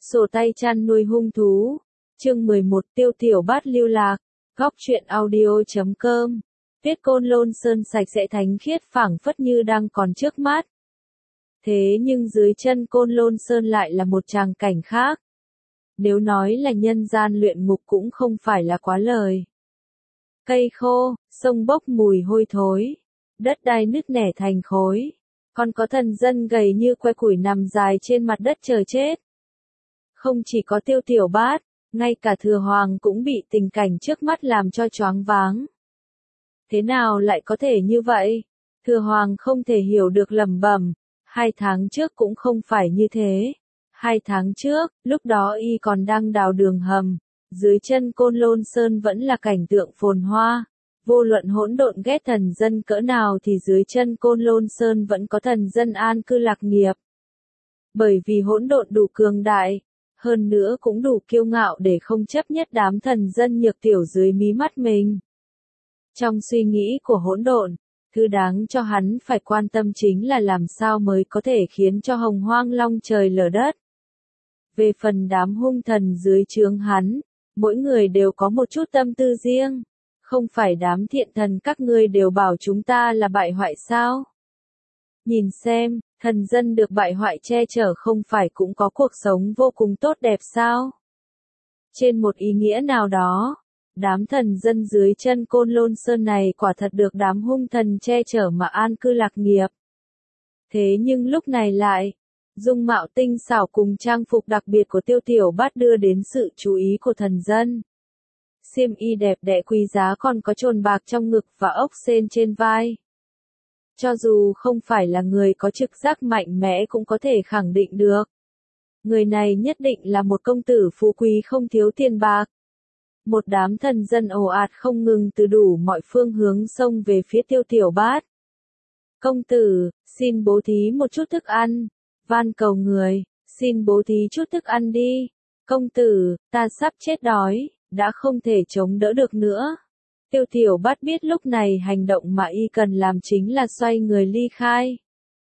Sổ tay chăn nuôi hung thú. Chương 11 Tiêu Tiểu Bát lưu lạc. Góc truyện audio.com. Viết Côn Lôn Sơn sạch sẽ thánh khiết phảng phất như đang còn trước mắt. Thế nhưng dưới chân Côn Lôn Sơn lại là một tràng cảnh khác. Nếu nói là nhân gian luyện ngục cũng không phải là quá lời. Cây khô, sông bốc mùi hôi thối, đất đai nứt nẻ thành khối. Còn có thần dân gầy như que củi nằm dài trên mặt đất chờ chết. Không chỉ có Tiêu Tiểu Bát, ngay cả Thừa Hoàng cũng bị tình cảnh trước mắt làm cho choáng váng. Thế nào lại có thể như vậy? Thừa Hoàng không thể hiểu được, lẩm bẩm, 2 tháng trước cũng không phải như thế. 2 tháng trước, lúc đó y còn đang đào đường hầm, dưới chân Côn Lôn Sơn vẫn là cảnh tượng phồn hoa. Vô luận hỗn độn ghét thần dân cỡ nào thì dưới chân Côn Lôn Sơn vẫn có thần dân an cư lạc nghiệp. Bởi vì hỗn độn đủ cường đại, hơn nữa cũng đủ kiêu ngạo để không chấp nhất đám thần dân nhược tiểu dưới mí mắt mình. Trong suy nghĩ của hỗn độn, thứ đáng cho hắn phải quan tâm chính là làm sao mới có thể khiến cho hồng hoang long trời lở đất. Về phần đám hung thần dưới trướng hắn, mỗi người đều có một chút tâm tư riêng. Không phải đám thiện thần các ngươi đều bảo chúng ta là bại hoại sao? Nhìn xem, thần dân được bại hoại che chở không phải cũng có cuộc sống vô cùng tốt đẹp sao? Trên một ý nghĩa nào đó, đám thần dân dưới chân Côn Lôn Sơn này quả thật được đám hung thần che chở mà an cư lạc nghiệp. Thế nhưng lúc này lại, dung mạo tinh xảo cùng trang phục đặc biệt của Tiêu Tiểu Bát đưa đến sự chú ý của thần dân. Xiêm y đẹp đẽ quý giá còn có chồn bạc trong ngực và ốc sên trên vai. Cho dù không phải là người có trực giác mạnh mẽ cũng có thể khẳng định được. Người này nhất định là một công tử phú quý không thiếu tiền bạc. Một đám thần dân ồ ạt không ngừng từ đủ mọi phương hướng xông về phía Tiêu Tiểu Bát. Công tử, xin bố thí một chút thức ăn. Van cầu người, xin bố thí chút thức ăn đi. Công tử, ta sắp chết đói, đã không thể chống đỡ được nữa. Tiêu Tiểu Bát biết lúc này hành động mà y cần làm chính là xoay người ly khai.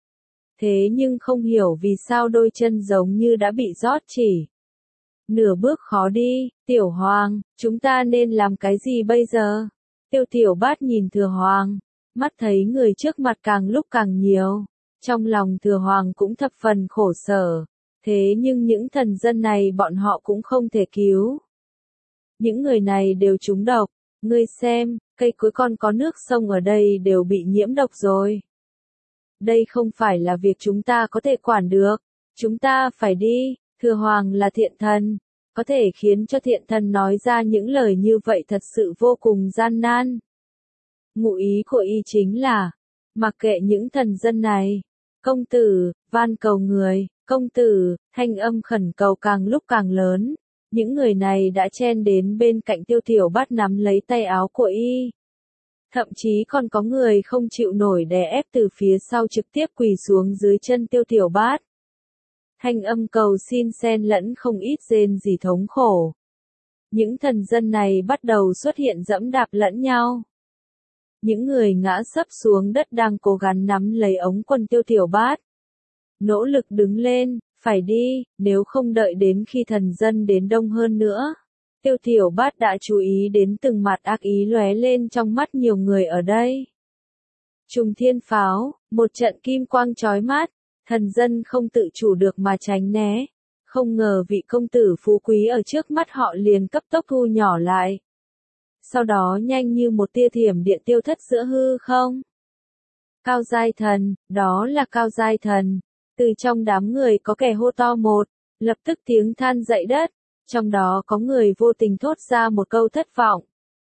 Thế nhưng không hiểu vì sao đôi chân giống như đã bị rót chỉ. Nửa bước khó đi. Tiểu Hoàng, chúng ta nên làm cái gì bây giờ? Tiêu Tiểu Bát nhìn Thừa Hoàng, mắt thấy người trước mặt càng lúc càng nhiều. Trong lòng Thừa Hoàng cũng thập phần khổ sở. Thế nhưng những thần dân này bọn họ cũng không thể cứu. Những người này đều trúng độc. Ngươi xem, cây cối còn có nước sông ở đây đều bị nhiễm độc rồi. Đây không phải là việc chúng ta có thể quản được. Chúng ta phải đi. Thừa Hoàng là thiện thần. Có thể khiến cho thiện thần nói ra những lời như vậy thật sự vô cùng gian nan. Ngụ ý của y chính là, mặc kệ những thần dân này. Công tử, van cầu người, công tử, thanh âm khẩn cầu càng lúc càng lớn. Những người này đã chen đến bên cạnh Tiêu Tiểu Bát nắm lấy tay áo của y. Thậm chí còn có người không chịu nổi đè ép từ phía sau trực tiếp quỳ xuống dưới chân Tiêu Tiểu Bát. Thanh âm cầu xin xen lẫn không ít rên rỉ thống khổ. Những thần dân này bắt đầu xuất hiện giẫm đạp lẫn nhau. Những người ngã sấp xuống đất đang cố gắng nắm lấy ống quần Tiêu Tiểu Bát. Nỗ lực đứng lên, phải đi, nếu không đợi đến khi thần dân đến đông hơn nữa. Tiêu Tiểu Bát đã chú ý đến từng mặt ác ý lóe lên trong mắt nhiều người ở đây. Trùng thiên pháo, một trận kim quang chói mắt, thần dân không tự chủ được mà tránh né. Không ngờ vị công tử phú quý ở trước mắt họ liền cấp tốc thu nhỏ lại. Sau đó nhanh như một tia thiểm điện tiêu thất giữa hư không. Cao giai thần, đó là cao giai thần. Từ trong đám người có kẻ hô to một, lập tức tiếng than dậy đất, trong đó có người vô tình thốt ra một câu thất vọng.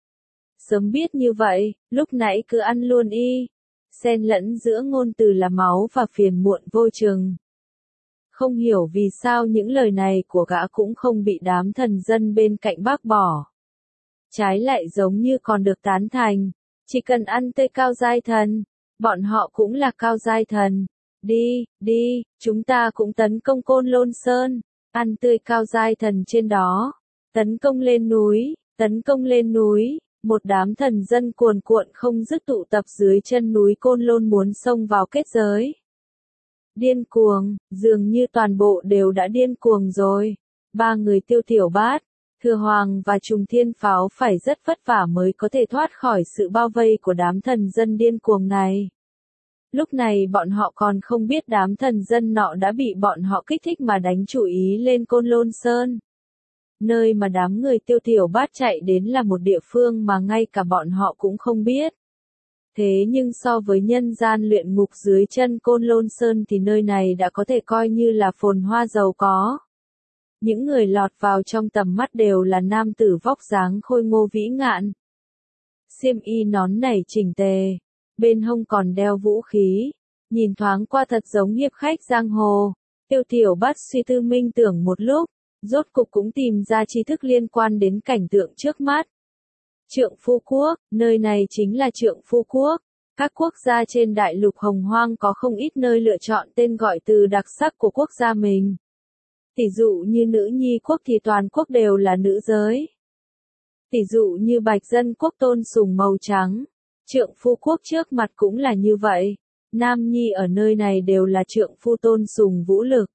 Sớm biết như vậy, lúc nãy cứ ăn luôn y. Xen lẫn giữa ngôn từ là máu và phiền muộn vô chừng. Không hiểu vì sao những lời này của gã cũng không bị đám thần dân bên cạnh bác bỏ. Trái lại giống như còn được tán thành, chỉ cần ăn tươi cao giai thần, bọn họ cũng là cao giai thần. Đi, đi, chúng ta cũng tấn công Côn Lôn Sơn, ăn tươi cao giai thần trên đó, tấn công lên núi, tấn công lên núi. Một đám thần dân cuồn cuộn không dứt tụ tập dưới chân núi Côn Lôn muốn xông vào kết giới. Điên cuồng, dường như toàn bộ đều đã điên cuồng rồi. Ba người Tiêu Tiểu Bát, Thừa Hoàng và Trùng Thiên Pháo phải rất vất vả mới có thể thoát khỏi sự bao vây của đám thần dân điên cuồng này. Lúc này bọn họ còn không biết đám thần dân nọ đã bị bọn họ kích thích mà đánh chủ ý lên Côn Lôn Sơn. Nơi mà đám người Tiêu Tiểu Bát chạy đến là một địa phương mà ngay cả bọn họ cũng không biết. Thế nhưng so với nhân gian luyện ngục dưới chân Côn Lôn Sơn thì nơi này đã có thể coi như là phồn hoa giàu có. Những người lọt vào trong tầm mắt đều là nam tử vóc dáng khôi ngô vĩ ngạn. Xiêm y nón nảy chỉnh tề, bên hông còn đeo vũ khí, nhìn thoáng qua thật giống hiệp khách giang hồ. Tiêu Tiểu Bát suy tư minh tưởng một lúc, rốt cục cũng tìm ra tri thức liên quan đến cảnh tượng trước mắt. Trượng Phu Quốc, nơi này chính là Trượng Phu Quốc. Các quốc gia trên đại lục hồng hoang có không ít nơi lựa chọn tên gọi từ đặc sắc của quốc gia mình. Tỷ dụ như Nữ Nhi Quốc thì toàn quốc đều là nữ giới. Tỷ dụ như Bạch Dân Quốc tôn sùng màu trắng. Trượng Phu Quốc trước mặt cũng là như vậy. Nam nhi ở nơi này đều là trượng phu tôn sùng vũ lực.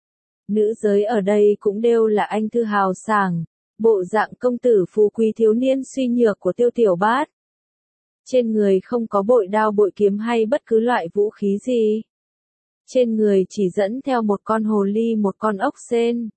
Nữ giới ở đây cũng đều là anh thư hào sảng, bộ dạng công tử phú quý thiếu niên suy nhược của Tiêu Tiểu Bát. Trên người không có bội đao bội kiếm hay bất cứ loại vũ khí gì. Trên người chỉ dẫn theo một con hồ ly một con ốc sên.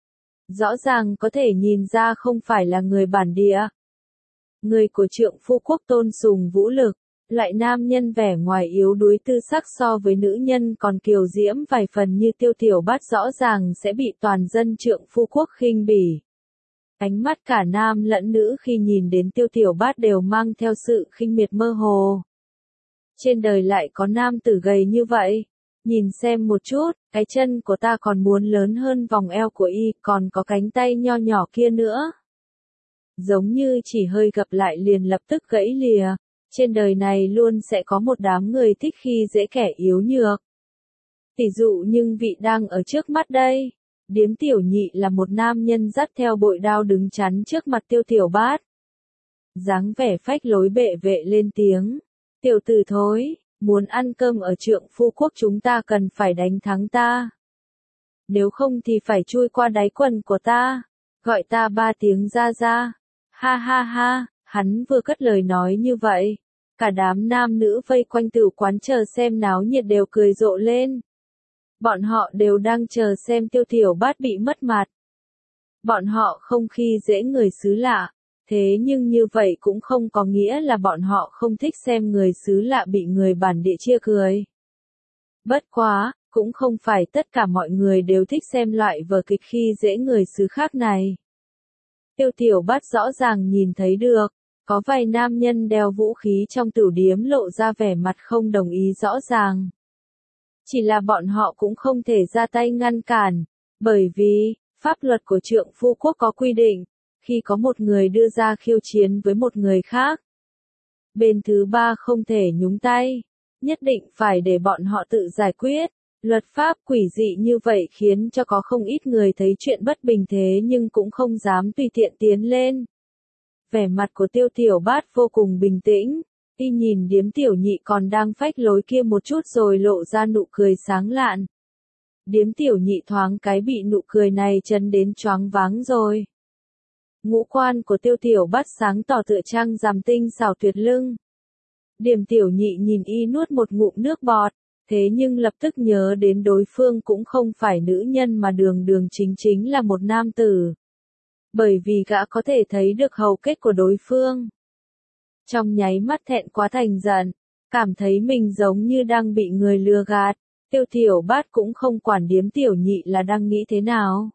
Rõ ràng có thể nhìn ra không phải là người bản địa. Người của Trượng Phu Quốc tôn sùng vũ lực, loại nam nhân vẻ ngoài yếu đuối tư sắc so với nữ nhân còn kiều diễm vài phần như Tiêu Tiểu Bát rõ ràng sẽ bị toàn dân Trượng Phu Quốc khinh bỉ. Ánh mắt cả nam lẫn nữ khi nhìn đến Tiêu Tiểu Bát đều mang theo sự khinh miệt mơ hồ. Trên đời lại có nam tử gầy như vậy. Nhìn xem một chút, cái chân của ta còn muốn lớn hơn vòng eo của y, còn có cánh tay nho nhỏ kia nữa. Giống như chỉ hơi gặp lại liền lập tức gãy lìa. Trên đời này luôn sẽ có một đám người thích khi dễ kẻ yếu nhược. Tỷ dụ nhưng vị đang ở trước mắt đây. Điếm Tiểu Nhị là một nam nhân dắt theo bội đao đứng chắn trước mặt Tiêu Tiểu Bát. Dáng vẻ phách lối bệ vệ lên tiếng. Tiểu tử thối, muốn ăn cơm ở Trượng Phu Quốc chúng ta cần phải đánh thắng ta. Nếu không thì phải chui qua đáy quần của ta. Gọi ta 3 tiếng ra ra. Ha ha ha, hắn vừa cất lời nói như vậy. Cả đám nam nữ vây quanh tử quán chờ xem náo nhiệt đều cười rộ lên. Bọn họ đều đang chờ xem Tiêu Tiểu Bát bị mất mặt. Bọn họ không khi dễ người xứ lạ, thế nhưng như vậy cũng không có nghĩa là bọn họ không thích xem người xứ lạ bị người bản địa chia cười. Bất quá, cũng không phải tất cả mọi người đều thích xem loại vở kịch khi dễ người xứ khác này. Tiêu Tiểu Bát rõ ràng nhìn thấy được, có vài nam nhân đeo vũ khí trong tửu điếm lộ ra vẻ mặt không đồng ý rõ ràng. Chỉ là bọn họ cũng không thể ra tay ngăn cản, bởi vì, pháp luật của Trượng Phu Quốc có quy định, khi có một người đưa ra khiêu chiến với một người khác, bên thứ ba không thể nhúng tay, nhất định phải để bọn họ tự giải quyết. Luật pháp quỷ dị như vậy khiến cho có không ít người thấy chuyện bất bình thế nhưng cũng không dám tùy tiện tiến lên. Vẻ mặt của Tiêu Tiểu Bát vô cùng bình tĩnh, y nhìn Điếm Tiểu Nhị còn đang phách lối kia một chút rồi lộ ra nụ cười sáng lạn. Điếm Tiểu Nhị thoáng cái bị nụ cười này chấn đến choáng váng rồi. Ngũ quan của Tiêu Tiểu Bát sáng tỏ tựa trăng rằm tinh xảo tuyệt lưng. Điếm Tiểu Nhị nhìn y nuốt một ngụm nước bọt, thế nhưng lập tức nhớ đến đối phương cũng không phải nữ nhân mà đường đường chính chính là một nam tử. Bởi vì gã có thể thấy được hầu kết của đối phương. Trong nháy mắt thẹn quá thành giận, cảm thấy mình giống như đang bị người lừa gạt, Tiêu Tiểu Bát cũng không quản Điếm Tiểu Nhị là đang nghĩ thế nào.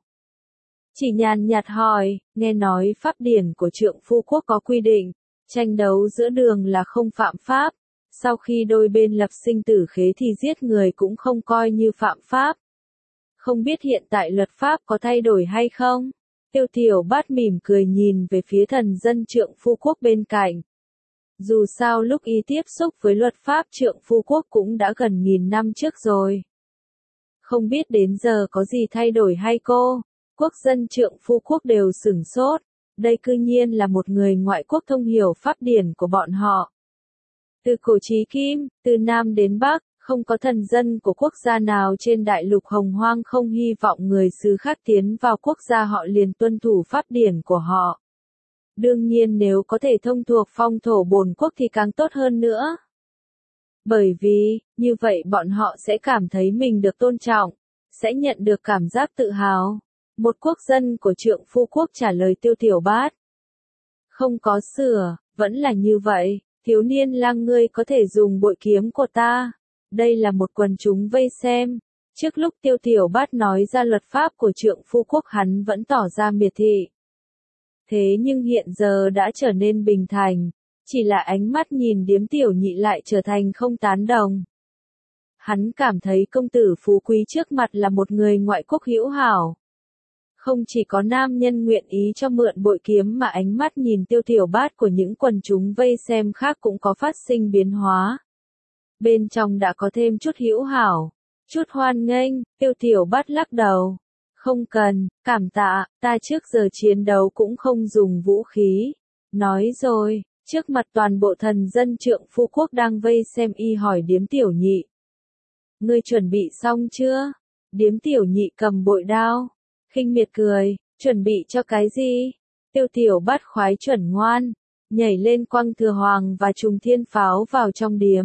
Chỉ nhàn nhạt hỏi, nghe nói pháp điển của Trượng Phu Quốc có quy định, tranh đấu giữa đường là không phạm pháp, sau khi đôi bên lập sinh tử khế thì giết người cũng không coi như phạm pháp. Không biết hiện tại luật pháp có thay đổi hay không? Tiêu Tiểu Bát mỉm cười nhìn về phía thần dân Trượng Phu Quốc bên cạnh. Dù sao lúc y tiếp xúc với luật pháp Trượng Phu Quốc cũng đã gần 1000 năm trước rồi. Không biết đến giờ có gì thay đổi hay cô? Quốc dân Trượng Phu Quốc đều sửng sốt. Đây cư nhiên là một người ngoại quốc thông hiểu pháp điển của bọn họ. Từ cổ chí kim, từ Nam đến Bắc, Không có thần dân của quốc gia nào trên đại lục Hồng Hoang không hy vọng người xứ khác tiến vào quốc gia họ liền tuân thủ pháp điển của họ. Đương nhiên nếu có thể thông thuộc phong thổ bổn quốc thì càng tốt hơn nữa. Bởi vì, như vậy bọn họ sẽ cảm thấy mình được tôn trọng, sẽ nhận được cảm giác tự hào. Một quốc dân của Trượng Phu Quốc trả lời Tiêu Tiểu Bát. Không có sửa, vẫn là như vậy, thiếu niên lang ngươi có thể dùng bội kiếm của ta. Đây là một quần chúng vây xem. Trước lúc Tiêu Tiểu Bát nói ra luật pháp của Trượng Phu Quốc hắn vẫn tỏ ra miệt thị. Thế nhưng hiện giờ đã trở nên bình thành, chỉ là ánh mắt nhìn Điếm Tiểu Nhị lại trở thành không tán đồng. Hắn cảm thấy công tử phú quý trước mặt là một người ngoại quốc hữu hảo. Không chỉ có nam nhân nguyện ý cho mượn bội kiếm mà ánh mắt nhìn Tiêu Tiểu Bát của những quần chúng vây xem khác cũng có phát sinh biến hóa. Bên trong đã có thêm chút hữu hảo, chút hoan nghênh. Tiêu Tiểu Bát lắc đầu. Không cần, cảm tạ, ta trước giờ chiến đấu cũng không dùng vũ khí. Nói rồi, trước mặt toàn bộ thần dân Trượng Phu Quốc đang vây xem y hỏi Điếm Tiểu Nhị. Ngươi chuẩn bị xong chưa? Điếm Tiểu Nhị cầm bội đao. Khinh miệt cười, chuẩn bị cho cái gì? Tiêu Tiểu Bát khoái chuẩn ngoan, nhảy lên quăng thừa hoàng và trùng thiên pháo vào trong điếm.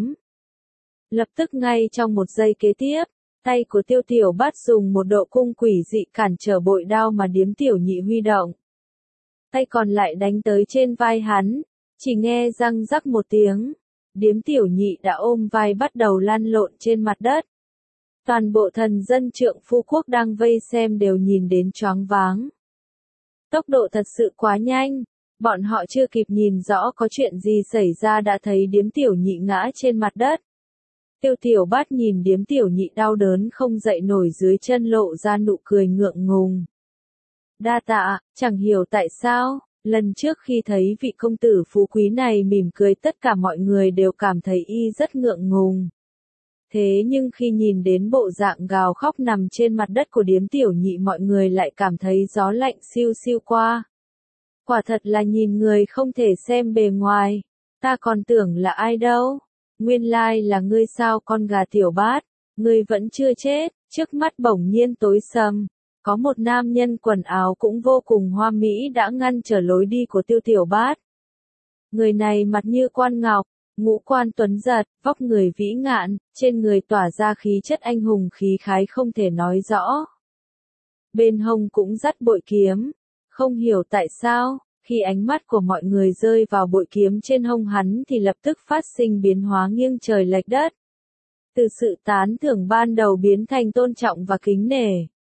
Lập tức ngay trong một giây kế tiếp, tay của Tiêu Tiểu Bát dùng một độ cung quỷ dị cản trở bội đao mà Điếm Tiểu Nhị huy động. Tay còn lại đánh tới trên vai hắn, chỉ nghe răng rắc một tiếng. Điếm Tiểu Nhị đã ôm vai bắt đầu lăn lộn trên mặt đất. Toàn bộ thần dân Trượng Phu Quốc đang vây xem đều nhìn đến choáng váng. Tốc độ thật sự quá nhanh, bọn họ chưa kịp nhìn rõ có chuyện gì xảy ra đã thấy Điếm Tiểu Nhị ngã trên mặt đất. Tiêu Tiểu Bát nhìn Điếm Tiểu Nhị đau đớn không dậy nổi dưới chân lộ ra nụ cười ngượng ngùng. Đa tạ, chẳng hiểu tại sao, lần trước khi thấy vị công tử phú quý này mỉm cười tất cả mọi người đều cảm thấy y rất ngượng ngùng. Thế nhưng khi nhìn đến bộ dạng gào khóc nằm trên mặt đất của Điếm Tiểu Nhị mọi người lại cảm thấy gió lạnh siêu siêu qua. Quả thật là nhìn người không thể xem bề ngoài, ta còn tưởng là ai đâu. Nguyên lai là ngươi sao con gà Tiểu Bát, ngươi vẫn chưa chết. Trước mắt bỗng nhiên tối sầm, có một nam nhân quần áo cũng vô cùng hoa mỹ đã ngăn trở lối đi của Tiêu Tiểu Bát. Người này mặt như quan ngọc, ngũ quan tuấn giật, vóc người vĩ ngạn, trên người tỏa ra khí chất anh hùng khí khái không thể nói rõ. Bên hông cũng dắt bội kiếm, không hiểu tại sao, khi ánh mắt của mọi người rơi vào bội kiếm trên hông hắn thì lập tức phát sinh biến hóa nghiêng trời lệch đất. Từ sự tán thưởng ban đầu biến thành tôn trọng và kính nể.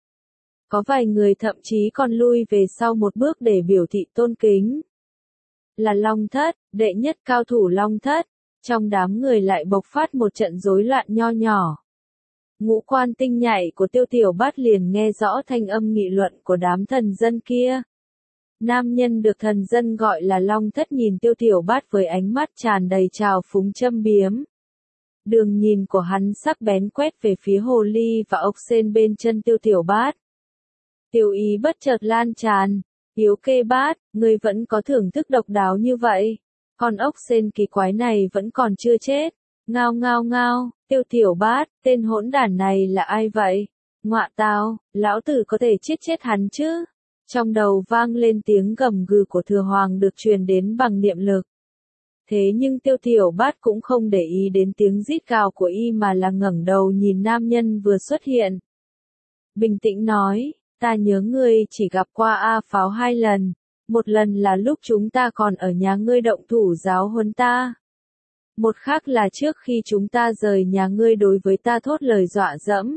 Có vài người thậm chí còn lui về sau một bước để biểu thị tôn kính. Là Long Thất, đệ nhất cao thủ Long Thất, trong đám người lại bộc phát một trận rối loạn nho nhỏ. Ngũ quan tinh nhạy của Tiêu Tiểu Bát liền nghe rõ thanh âm nghị luận của đám thần dân kia. Nam nhân được thần dân gọi là Long Thất nhìn Tiêu Tiểu Bát với ánh mắt tràn đầy trào phúng châm biếm. Đường nhìn của hắn sắc bén quét về phía hồ ly và ốc sên bên chân Tiêu Tiểu Bát. Tiêu ý bất chợt lan tràn. Hiếu Kê Bát, ngươi vẫn có thưởng thức độc đáo như vậy. Con ốc sên kỳ quái này vẫn còn chưa chết. Ngao ngao ngao, Tiêu Tiểu Bát, tên hỗn đản này là ai vậy? Ngọa tao, lão tử có thể chết hắn chứ? Trong đầu vang lên tiếng gầm gừ của Thừa Hoàng được truyền đến bằng niệm lực. Thế nhưng Tiêu Tiểu Bát cũng không để ý đến tiếng rít gào của y mà là ngẩng đầu nhìn nam nhân vừa xuất hiện. Bình tĩnh nói, ta nhớ ngươi chỉ gặp qua A Pháo 2 lần, một lần là lúc chúng ta còn ở nhà ngươi động thủ giáo huấn ta. Một khác là trước khi chúng ta rời nhà ngươi đối với ta thốt lời dọa dẫm.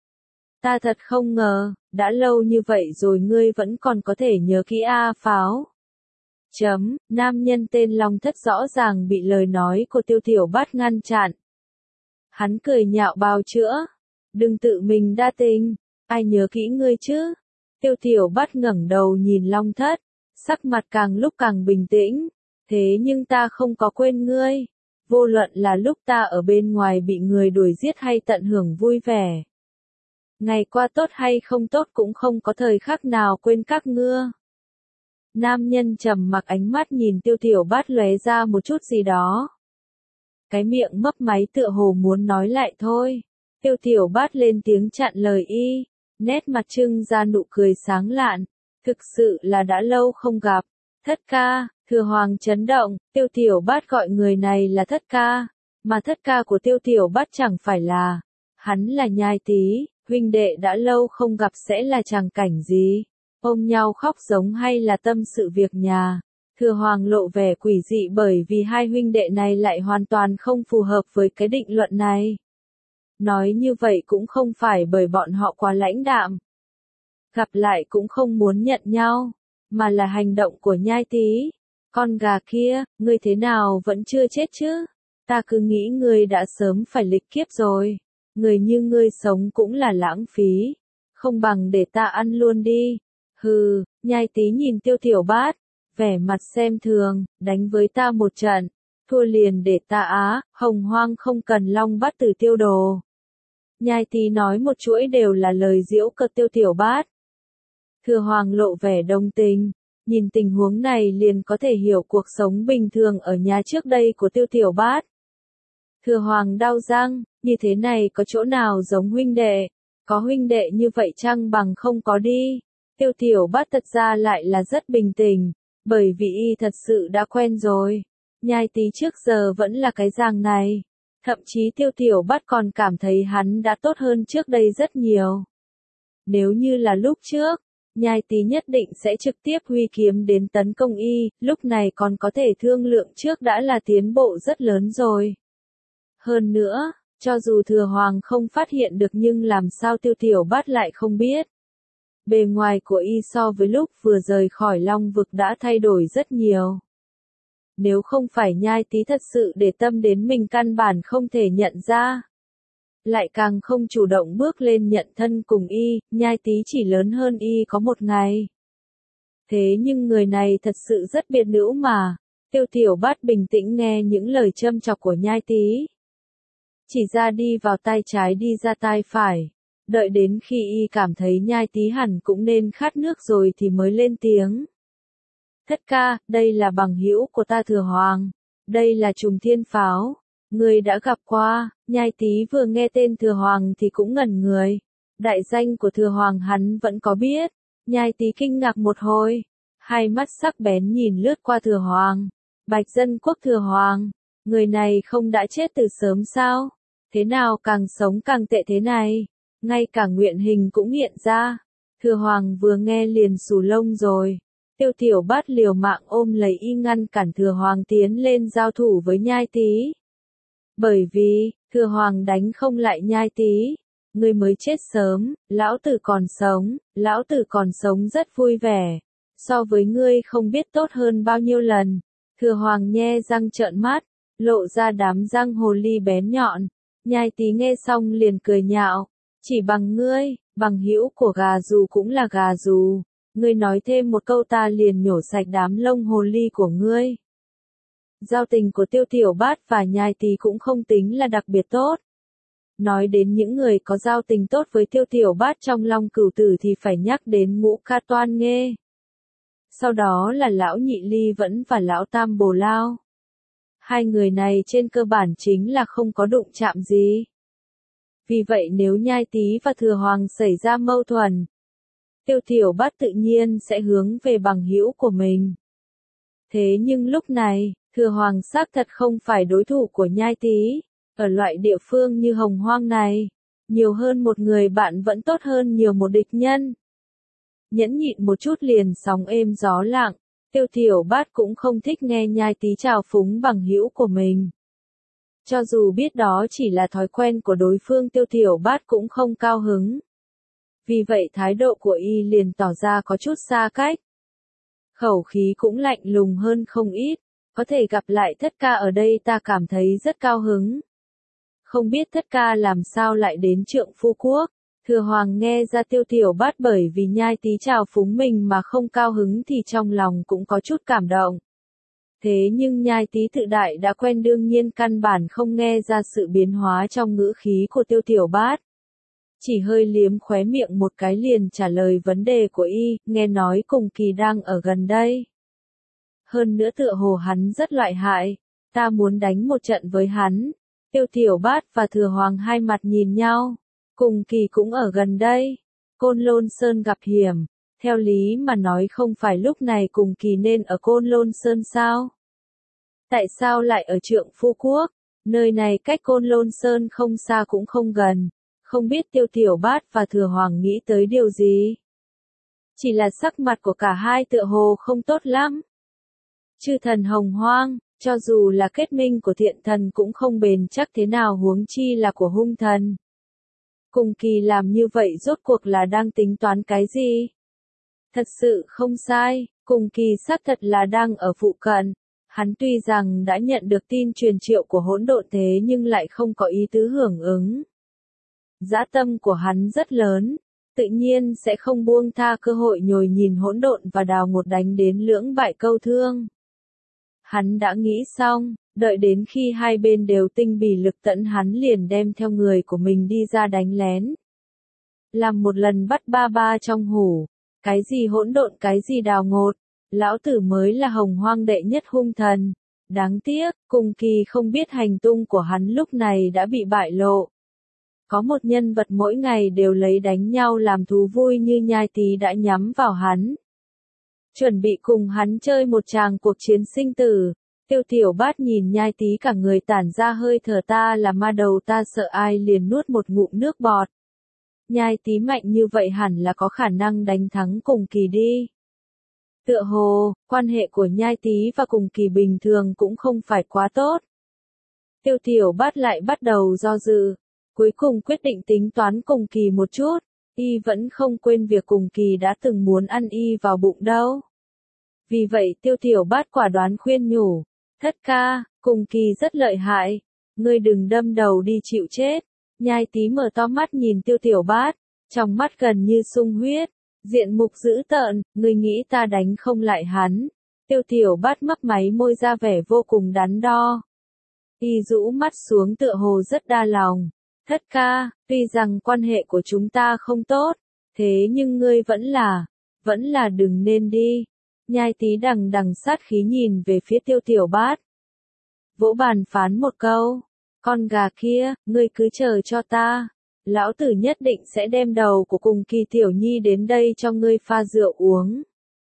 Ta thật không ngờ, đã lâu như vậy rồi ngươi vẫn còn có thể nhớ kỹ A Pháo. Nam nhân tên Long Thất rõ ràng bị lời nói của Tiêu Tiểu Bát ngăn chặn. Hắn cười nhạo bào chữa. Đừng tự mình đa tình, ai nhớ kỹ ngươi chứ? Tiêu Tiểu Bát ngẩng đầu nhìn Long Thất, sắc mặt càng lúc càng bình tĩnh. Thế nhưng ta không có quên ngươi. Vô luận là lúc ta ở bên ngoài bị người đuổi giết hay tận hưởng vui vẻ. Ngày qua tốt hay không tốt cũng không có thời khắc nào quên các ngươi. Nam nhân trầm mặc ánh mắt nhìn Tiêu Tiểu Bát lóe ra một chút gì đó. cái miệng mấp máy tựa hồ muốn nói lại thôi. Tiêu Tiểu Bát lên tiếng chặn lời y, nét mặt trưng ra nụ cười sáng lạn, thực sự là đã lâu không gặp. Thất ca, Thừa Hoàng chấn động, Tiêu Tiểu Bát gọi người này là thất ca, mà thất ca của Tiêu Tiểu Bát chẳng phải là, hắn là Nhai Tý, huynh đệ đã lâu không gặp sẽ là tràng cảnh gì, ôm nhau khóc giống hay là tâm sự việc nhà. Thừa Hoàng lộ vẻ quỷ dị bởi vì hai huynh đệ này lại hoàn toàn không phù hợp với cái định luận này. Nói như vậy cũng không phải bởi bọn họ quá lãnh đạm. Gặp lại cũng không muốn nhận nhau, mà là hành động của Nhai Tý. Con gà kia, ngươi thế nào vẫn chưa chết chứ? Ta cứ nghĩ ngươi đã sớm phải lịch kiếp rồi. Người như ngươi sống cũng là lãng phí. Không bằng để ta ăn luôn đi. Hừ, Nhai Tý nhìn Tiêu Tiểu Bát, vẻ mặt xem thường, đánh với ta một trận. Thua liền để ta á, hồng hoang không cần long bắt từ Tiêu đồ. Nhai Tý nói một chuỗi đều là lời giễu cợt Tiêu Tiểu Bát. Thừa Hoàng lộ vẻ đồng tình, nhìn tình huống này liền có thể hiểu cuộc sống bình thường ở nhà trước đây của Tiêu Tiểu Bát. Thừa Hoàng đau răng, như thế này có chỗ nào giống huynh đệ, có huynh đệ như vậy chăng bằng không có đi. Tiêu Tiểu Bát thật ra lại là rất bình tĩnh, bởi vì y thật sự đã quen rồi. Nhai Tý trước giờ vẫn là cái dạng này. Thậm chí Tiêu Tiểu Bát còn cảm thấy hắn đã tốt hơn trước đây rất nhiều. Nếu như là lúc trước, Nhai Tý nhất định sẽ trực tiếp huy kiếm đến tấn công y, lúc này còn có thể thương lượng trước đã là tiến bộ rất lớn rồi. Hơn nữa, cho dù Thừa Hoàng không phát hiện được nhưng làm sao Tiêu Tiểu Bát lại không biết. Bề ngoài của y so với lúc vừa rời khỏi Long Vực đã thay đổi rất nhiều. Nếu không phải Nhai Tý thật sự để tâm đến mình căn bản không thể nhận ra. Lại càng không chủ động bước lên nhận thân cùng y, Nhai Tý chỉ lớn hơn y có một ngày. Thế nhưng người này thật sự rất biệt nữ mà. Tiêu Tiểu Bát bình tĩnh nghe những lời châm chọc của Nhai Tý. Chỉ ra đi vào tay trái đi ra tay phải. Đợi đến khi y cảm thấy Nhai Tý hẳn cũng nên khát nước rồi thì mới lên tiếng. Thất ca, đây là bằng hữu của ta Thừa Hoàng. Đây là Trùng Thiên Pháo. Người đã gặp qua. Nhai Tý vừa nghe tên Thừa Hoàng thì cũng ngẩn người. Đại danh của Thừa Hoàng hắn vẫn có biết. Nhai Tý kinh ngạc một hồi. Hai mắt sắc bén nhìn lướt qua Thừa Hoàng. Bạch Dân Quốc Thừa Hoàng. Người này không đã chết từ sớm sao? Thế nào càng sống càng tệ thế này? Ngay cả nguyện hình cũng hiện ra. Thừa Hoàng vừa nghe liền xù lông rồi. Tiêu Tiểu Bát liều mạng ôm lấy y ngăn cản Thừa Hoàng tiến lên giao thủ với Nhai Tý. Bởi vì, Thừa Hoàng đánh không lại Nhai Tý. Ngươi mới chết sớm, lão tử còn sống rất vui vẻ. So với ngươi không biết tốt hơn bao nhiêu lần. Thừa Hoàng nhe răng trợn mắt, lộ ra đám răng hồ ly bén nhọn. Nhai Tý nghe xong liền cười nhạo. Chỉ bằng ngươi, bằng hữu của gà dù cũng là gà dù. Ngươi nói thêm một câu ta liền nhổ sạch đám lông hồ ly của ngươi. Giao tình của Tiêu Tiểu Bát và Nhai Tý cũng không tính là đặc biệt tốt. Nói đến những người có giao tình tốt với Tiêu Tiểu Bát trong Long Cửu Tử thì phải nhắc đến Ngũ Ca Toan Nghê. Sau đó là Lão Nhị Ly Vẫn và Lão Tam Bồ Lao. Hai người này trên cơ bản chính là không có đụng chạm gì. Vì vậy nếu Nhai Tý và Thừa Hoàng xảy ra mâu thuẫn, Tiêu Tiểu Bát tự nhiên sẽ hướng về bằng hữu của mình. Thế nhưng lúc này, Thừa Hoàng xác thật không phải đối thủ của Nhai Tý. Ở loại địa phương như Hồng Hoang này, nhiều hơn một người bạn vẫn tốt hơn nhiều một địch nhân. Nhẫn nhịn một chút liền sóng êm gió lặng, Tiêu Tiểu Bát cũng không thích nghe Nhai Tý trào phúng bằng hữu của mình. Cho dù biết đó chỉ là thói quen của đối phương Tiêu Tiểu Bát cũng không cao hứng. Vì vậy thái độ của y liền tỏ ra có chút xa cách. Khẩu khí cũng lạnh lùng hơn không ít, có thể gặp lại thất ca ở đây ta cảm thấy rất cao hứng. Không biết thất ca làm sao lại đến Trượng Phu Quốc. Thừa Hoàng nghe ra Tiêu Tiểu Bát bởi vì Nhai Tý trào phúng mình mà không cao hứng thì trong lòng cũng có chút cảm động. Thế nhưng Nhai Tý tự đại đã quen đương nhiên căn bản không nghe ra sự biến hóa trong ngữ khí của Tiêu Tiểu Bát. Chỉ hơi liếm khóe miệng một cái liền trả lời vấn đề của y, nghe nói cùng kỳ đang ở gần đây. Hơn nữa tựa hồ hắn rất lợi hại. Ta muốn đánh một trận với hắn. Tiêu Tiểu Bát và Thừa Hoàng hai mặt nhìn nhau. Cùng Kỳ cũng ở gần đây. Côn Lôn Sơn gặp hiểm. Theo lý mà nói không phải lúc này Cùng Kỳ nên ở Côn Lôn Sơn sao? Tại sao lại ở Trượng Phu Quốc? Nơi này cách Côn Lôn Sơn không xa cũng không gần. Không biết Tiêu Tiểu Bát và Thừa Hoàng nghĩ tới điều gì? Chỉ là sắc mặt của cả hai tựa hồ không tốt lắm. Chư thần Hồng Hoang, cho dù là kết minh của thiện thần cũng không bền chắc thế nào huống chi là của hung thần. Cùng Kỳ làm như vậy rốt cuộc là đang tính toán cái gì? Thật sự không sai, Cùng Kỳ xác thật là đang ở phụ cận. Hắn tuy rằng đã nhận được tin truyền triệu của hỗn độn thế nhưng lại không có ý tứ hưởng ứng. Dã tâm của hắn rất lớn, tự nhiên sẽ không buông tha cơ hội nhồi nhìn hỗn độn và đào một đánh đến lưỡng bại câu thương. Hắn đã nghĩ xong, đợi đến khi hai bên đều tinh bì lực tận hắn liền đem theo người của mình đi ra đánh lén. Làm một lần bắt ba ba trong hủ, cái gì hỗn độn cái gì đào ngột, lão tử mới là Hồng Hoang đệ nhất hung thần. Đáng tiếc, Cùng Kỳ không biết hành tung của hắn lúc này đã bị bại lộ. Có một nhân vật mỗi ngày đều lấy đánh nhau làm thú vui như Nhai Tý đã nhắm vào hắn. Chuẩn bị cùng hắn chơi một tràng cuộc chiến sinh tử. Tiêu Tiểu Bát nhìn Nhai Tý cả người tản ra hơi thở ta là ma đầu ta sợ ai liền nuốt một ngụm nước bọt. Nhai Tý mạnh như vậy hẳn là có khả năng đánh thắng Cùng Kỳ đi. Tựa hồ, quan hệ của Nhai Tý và Cùng Kỳ bình thường cũng không phải quá tốt. Tiêu Tiểu Bát lại bắt đầu do dự. Cuối cùng quyết định tính toán Cùng Kỳ một chút, y vẫn không quên việc Cùng Kỳ đã từng muốn ăn y vào bụng đâu. Vì vậy Tiêu Tiểu Bát quả đoán khuyên nhủ, thất ca, Cùng Kỳ rất lợi hại, ngươi đừng đâm đầu đi chịu chết. Nhai Tý mở to mắt nhìn Tiêu Tiểu Bát, trong mắt gần như sung huyết, diện mục dữ tợn, ngươi nghĩ ta đánh không lại hắn. Tiêu Tiểu Bát mấp máy môi ra vẻ vô cùng đắn đo. Y rũ mắt xuống tựa hồ rất đa lòng. Thất ca, tuy rằng quan hệ của chúng ta không tốt, thế nhưng ngươi vẫn là đừng nên đi. Nhai Tý đằng đằng sát khí nhìn về phía Tiêu Tiểu Bát. Vỗ bàn phán một câu, con gà kia, ngươi cứ chờ cho ta. Lão tử nhất định sẽ đem đầu của Cùng Kỳ tiểu nhi đến đây cho ngươi pha rượu uống.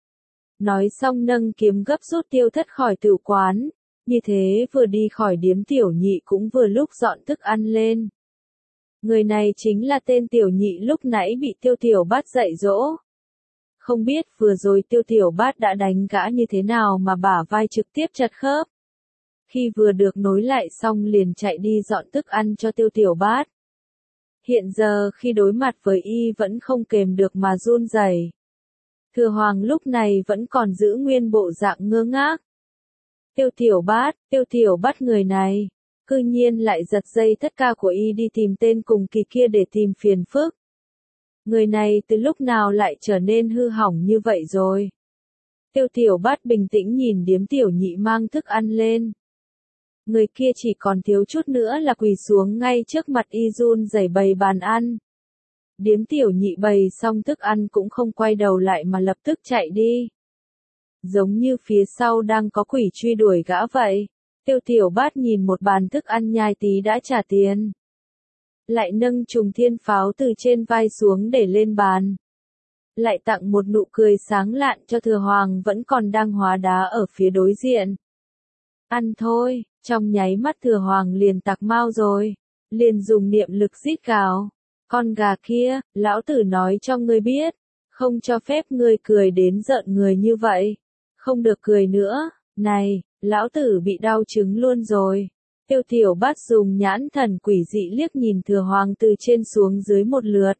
Nói xong nâng kiếm gấp rút tiêu thất khỏi tử quán, như thế vừa đi khỏi điếm tiểu nhị cũng vừa lúc dọn thức ăn lên. Người này chính là tên tiểu nhị lúc nãy bị Tiêu Tiểu Bát dạy dỗ. Không biết vừa rồi Tiêu Tiểu Bát đã đánh gã như thế nào mà bả vai trực tiếp chật khớp. Khi vừa được nối lại xong liền chạy đi dọn thức ăn cho Tiêu Tiểu Bát. Hiện giờ khi đối mặt với y vẫn không kềm được mà run rẩy. Thừa Hoàng lúc này vẫn còn giữ nguyên bộ dạng ngơ ngác. Tiêu Tiểu Bát người này, cư nhiên lại giật dây thất ca của y đi tìm tên Cùng Kỳ kia để tìm phiền phức. Người này từ lúc nào lại trở nên hư hỏng như vậy rồi? Tiêu Tiểu Bát bình tĩnh nhìn điếm tiểu nhị mang thức ăn lên. Người kia chỉ còn thiếu chút nữa là quỳ xuống ngay trước mặt y run rẩy bày bàn ăn. Điếm tiểu nhị bày xong thức ăn cũng không quay đầu lại mà lập tức chạy đi. Giống như phía sau đang có quỷ truy đuổi gã vậy. Tiêu Tiểu Bát nhìn một bàn thức ăn Nhai Tý đã trả tiền. Lại nâng trùng thiên pháo từ trên vai xuống để lên bàn. Lại tặng một nụ cười sáng lạn cho Thừa Hoàng vẫn còn đang hóa đá ở phía đối diện. Ăn thôi, trong nháy mắt Thừa Hoàng liền tạc mau rồi. Liền dùng niệm lực rít gào. Con gà kia, lão tử nói cho ngươi biết. Không cho phép ngươi cười đến giận người như vậy. Không được cười nữa, này. Lão tử bị đau trứng luôn rồi. Tiêu Tiểu Bát dùng nhãn thần quỷ dị liếc nhìn Thừa Hoàng từ trên xuống dưới một lượt.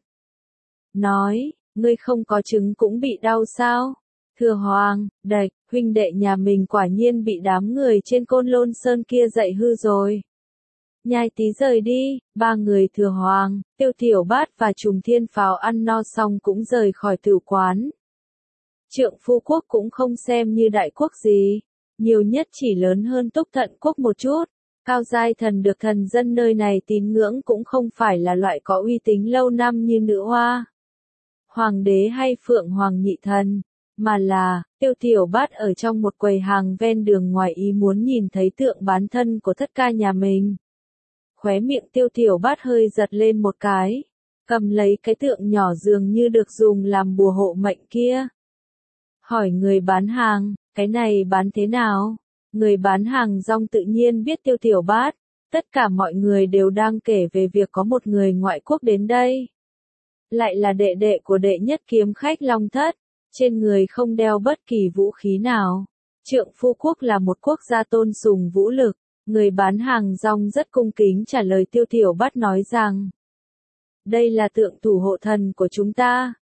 Nói, ngươi không có trứng cũng bị đau sao? Thừa Hoàng, đạch, huynh đệ nhà mình quả nhiên bị đám người trên Côn Lôn Sơn kia dạy hư rồi. Nhai Tý rời đi, ba người Thừa Hoàng, Tiêu Tiểu Bát và Trùng Thiên Pháo ăn no xong cũng rời khỏi tử quán. Trượng Phu Quốc cũng không xem như đại quốc gì. Nhiều nhất chỉ lớn hơn Túc Thận Quốc một chút. Cao giai thần được thần dân nơi này tín ngưỡng cũng không phải là loại có uy tín lâu năm như Nữ Hoa, Hoàng đế hay Phượng Hoàng Nhị Thần. mà là, Tiêu Tiểu Bát ở trong một quầy hàng ven đường ngoài ý muốn nhìn thấy tượng bán thân của Thất Ca nhà mình. Khóe miệng Tiêu Tiểu Bát hơi giật lên một cái, cầm lấy cái tượng nhỏ dường như được dùng làm bùa hộ mệnh kia. Hỏi người bán hàng, cái này bán thế nào? Người bán hàng rong tự nhiên biết Tiêu Tiểu Bát, tất cả mọi người đều đang kể về việc có một người ngoại quốc đến đây. Lại là đệ đệ của đệ nhất kiếm khách Long Thất, trên người không đeo bất kỳ vũ khí nào. Trượng phu quốc là một quốc gia tôn sùng vũ lực, người bán hàng rong rất cung kính trả lời Tiêu Tiểu Bát nói rằng, đây là tượng thủ hộ thần của chúng ta.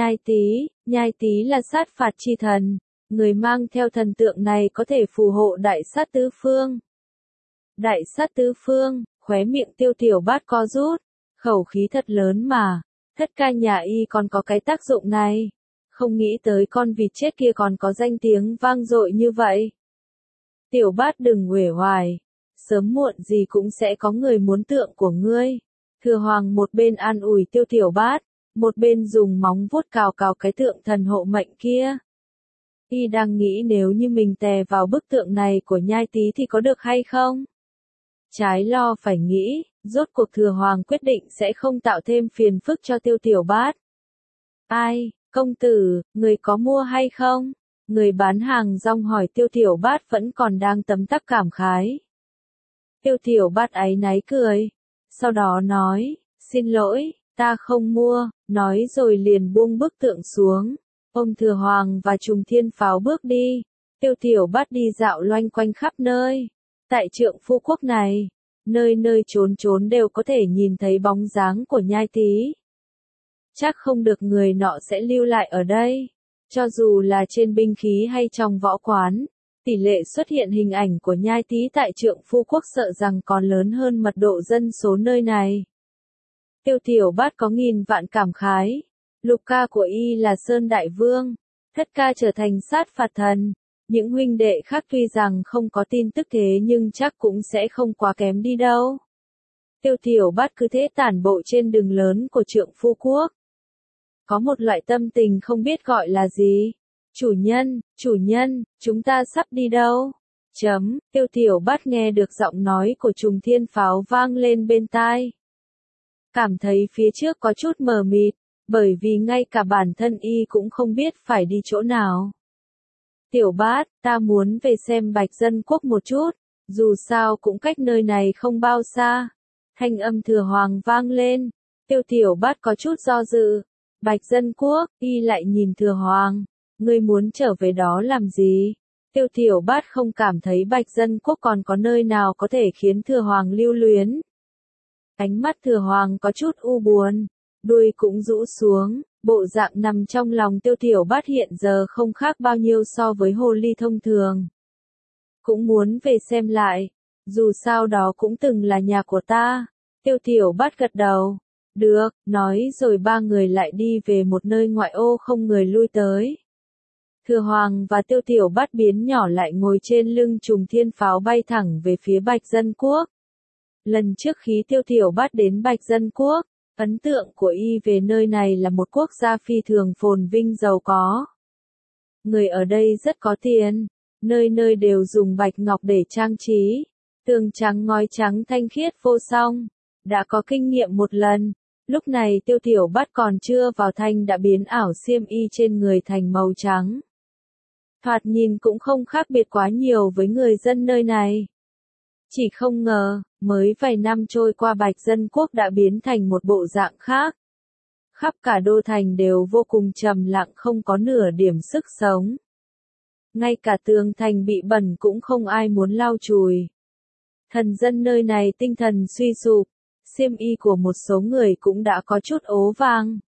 Nhai Tý là sát phạt chi thần, người mang theo thần tượng này có thể phù hộ đại sát tứ phương. Đại sát tứ phương, khóe miệng Tiêu Tiểu Bát co rút, khẩu khí thật lớn mà, Thất Ca nhà y còn có cái tác dụng này, không nghĩ tới con vịt chết kia còn có danh tiếng vang dội như vậy. Tiểu Bát đừng uể oải, sớm muộn gì cũng sẽ có người muốn tượng của ngươi. Thừa Hoàng một bên an ủi Tiêu Tiểu Bát, một bên dùng móng vuốt cào cào cái tượng thần hộ mệnh kia. Y đang nghĩ nếu như mình tè vào bức tượng này của Nhai Tý thì có được hay không? Trái lo phải nghĩ, rốt cuộc Thừa Hoàng quyết định sẽ không tạo thêm phiền phức cho Tiêu Tiểu Bát. Ai, công tử, người có mua hay không? Người bán hàng rong hỏi Tiêu Tiểu Bát vẫn còn đang tấm tắc cảm khái. Tiêu Tiểu Bát áy náy cười, sau đó nói, xin lỗi, ta không mua, nói rồi liền buông bức tượng xuống. Ông Thừa Hoàng và Trùng Thiên Pháo bước đi, Tiêu Tiểu Bát đi dạo loanh quanh khắp nơi. Tại Trượng Phu Quốc này, nơi nơi trốn trốn đều có thể nhìn thấy bóng dáng của Nhai Tý. Chắc không được người nọ sẽ lưu lại ở đây. Cho dù là trên binh khí hay trong võ quán, tỷ lệ xuất hiện hình ảnh của Nhai Tý tại Trượng Phu Quốc sợ rằng còn lớn hơn mật độ dân số nơi này. Tiêu Tiểu Bát có nghìn vạn cảm khái. Lục ca của y là Sơn Đại Vương, Thất ca trở thành sát phạt thần. Những huynh đệ khác tuy rằng không có tin tức thế nhưng chắc cũng sẽ không quá kém đi đâu. Tiêu Tiểu Bát cứ thế tản bộ trên đường lớn của Trượng Phu Quốc. Có một loại tâm tình không biết gọi là gì. Chủ nhân, chúng ta sắp đi đâu? Tiêu Tiểu Bát nghe được giọng nói của Trùng Thiên Pháo vang lên bên tai. Cảm thấy phía trước có chút mờ mịt, bởi vì ngay cả bản thân y cũng không biết phải đi chỗ nào. Tiểu Bát, ta muốn về xem Bạch Dân Quốc một chút, dù sao cũng cách nơi này không bao xa. Thanh âm Thừa Hoàng vang lên, Tiêu Tiểu Bát có chút do dự. Bạch Dân Quốc, y lại nhìn Thừa Hoàng, ngươi muốn trở về đó làm gì? Tiêu Tiểu Bát không cảm thấy Bạch Dân Quốc còn có nơi nào có thể khiến Thừa Hoàng lưu luyến. Ánh mắt Thừa Hoàng có chút u buồn, đuôi cũng rũ xuống, bộ dạng nằm trong lòng Tiêu Tiểu Bát hiện giờ không khác bao nhiêu so với hồ ly thông thường. Cũng muốn về xem lại, dù sao đó cũng từng là nhà của ta. Tiêu Tiểu Bát gật đầu. Được, nói rồi ba người lại đi về một nơi ngoại ô không người lui tới. Thừa Hoàng và Tiêu Tiểu Bát biến nhỏ lại ngồi trên lưng Trùng Thiên Pháo bay thẳng về phía Bạch Dân Quốc. Lần trước khi Tiêu Tiểu Bát đến Bạch Dân Quốc, ấn tượng của y về nơi này là một quốc gia phi thường phồn vinh giàu có. Người ở đây rất có tiền, nơi nơi đều dùng bạch ngọc để trang trí, tường trắng ngói trắng thanh khiết vô song. Đã có kinh nghiệm một lần, lúc này Tiêu Tiểu Bát còn chưa vào thanh đã biến ảo xiêm y trên người thành màu trắng. Thoạt nhìn cũng không khác biệt quá nhiều với người dân nơi này. Chỉ không ngờ, mới vài năm trôi qua Bạch Dân Quốc đã biến thành một bộ dạng khác. Khắp cả đô thành đều vô cùng trầm lặng không có nửa điểm sức sống. Ngay cả tường thành bị bẩn cũng không ai muốn lau chùi. Thần dân nơi này tinh thần suy sụp, xiêm y của một số người cũng đã có chút ố vàng.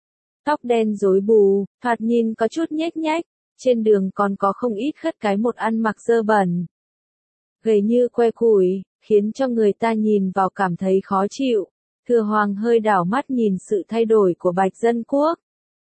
Tóc đen rối bù, thoạt nhìn có chút nhếch nhách, trên đường còn có không ít khất cái một ăn mặc dơ bẩn. Gầy như que củi, khiến cho người ta nhìn vào cảm thấy khó chịu. Thừa Hoàng hơi đảo mắt nhìn sự thay đổi của Bạch Dân Quốc.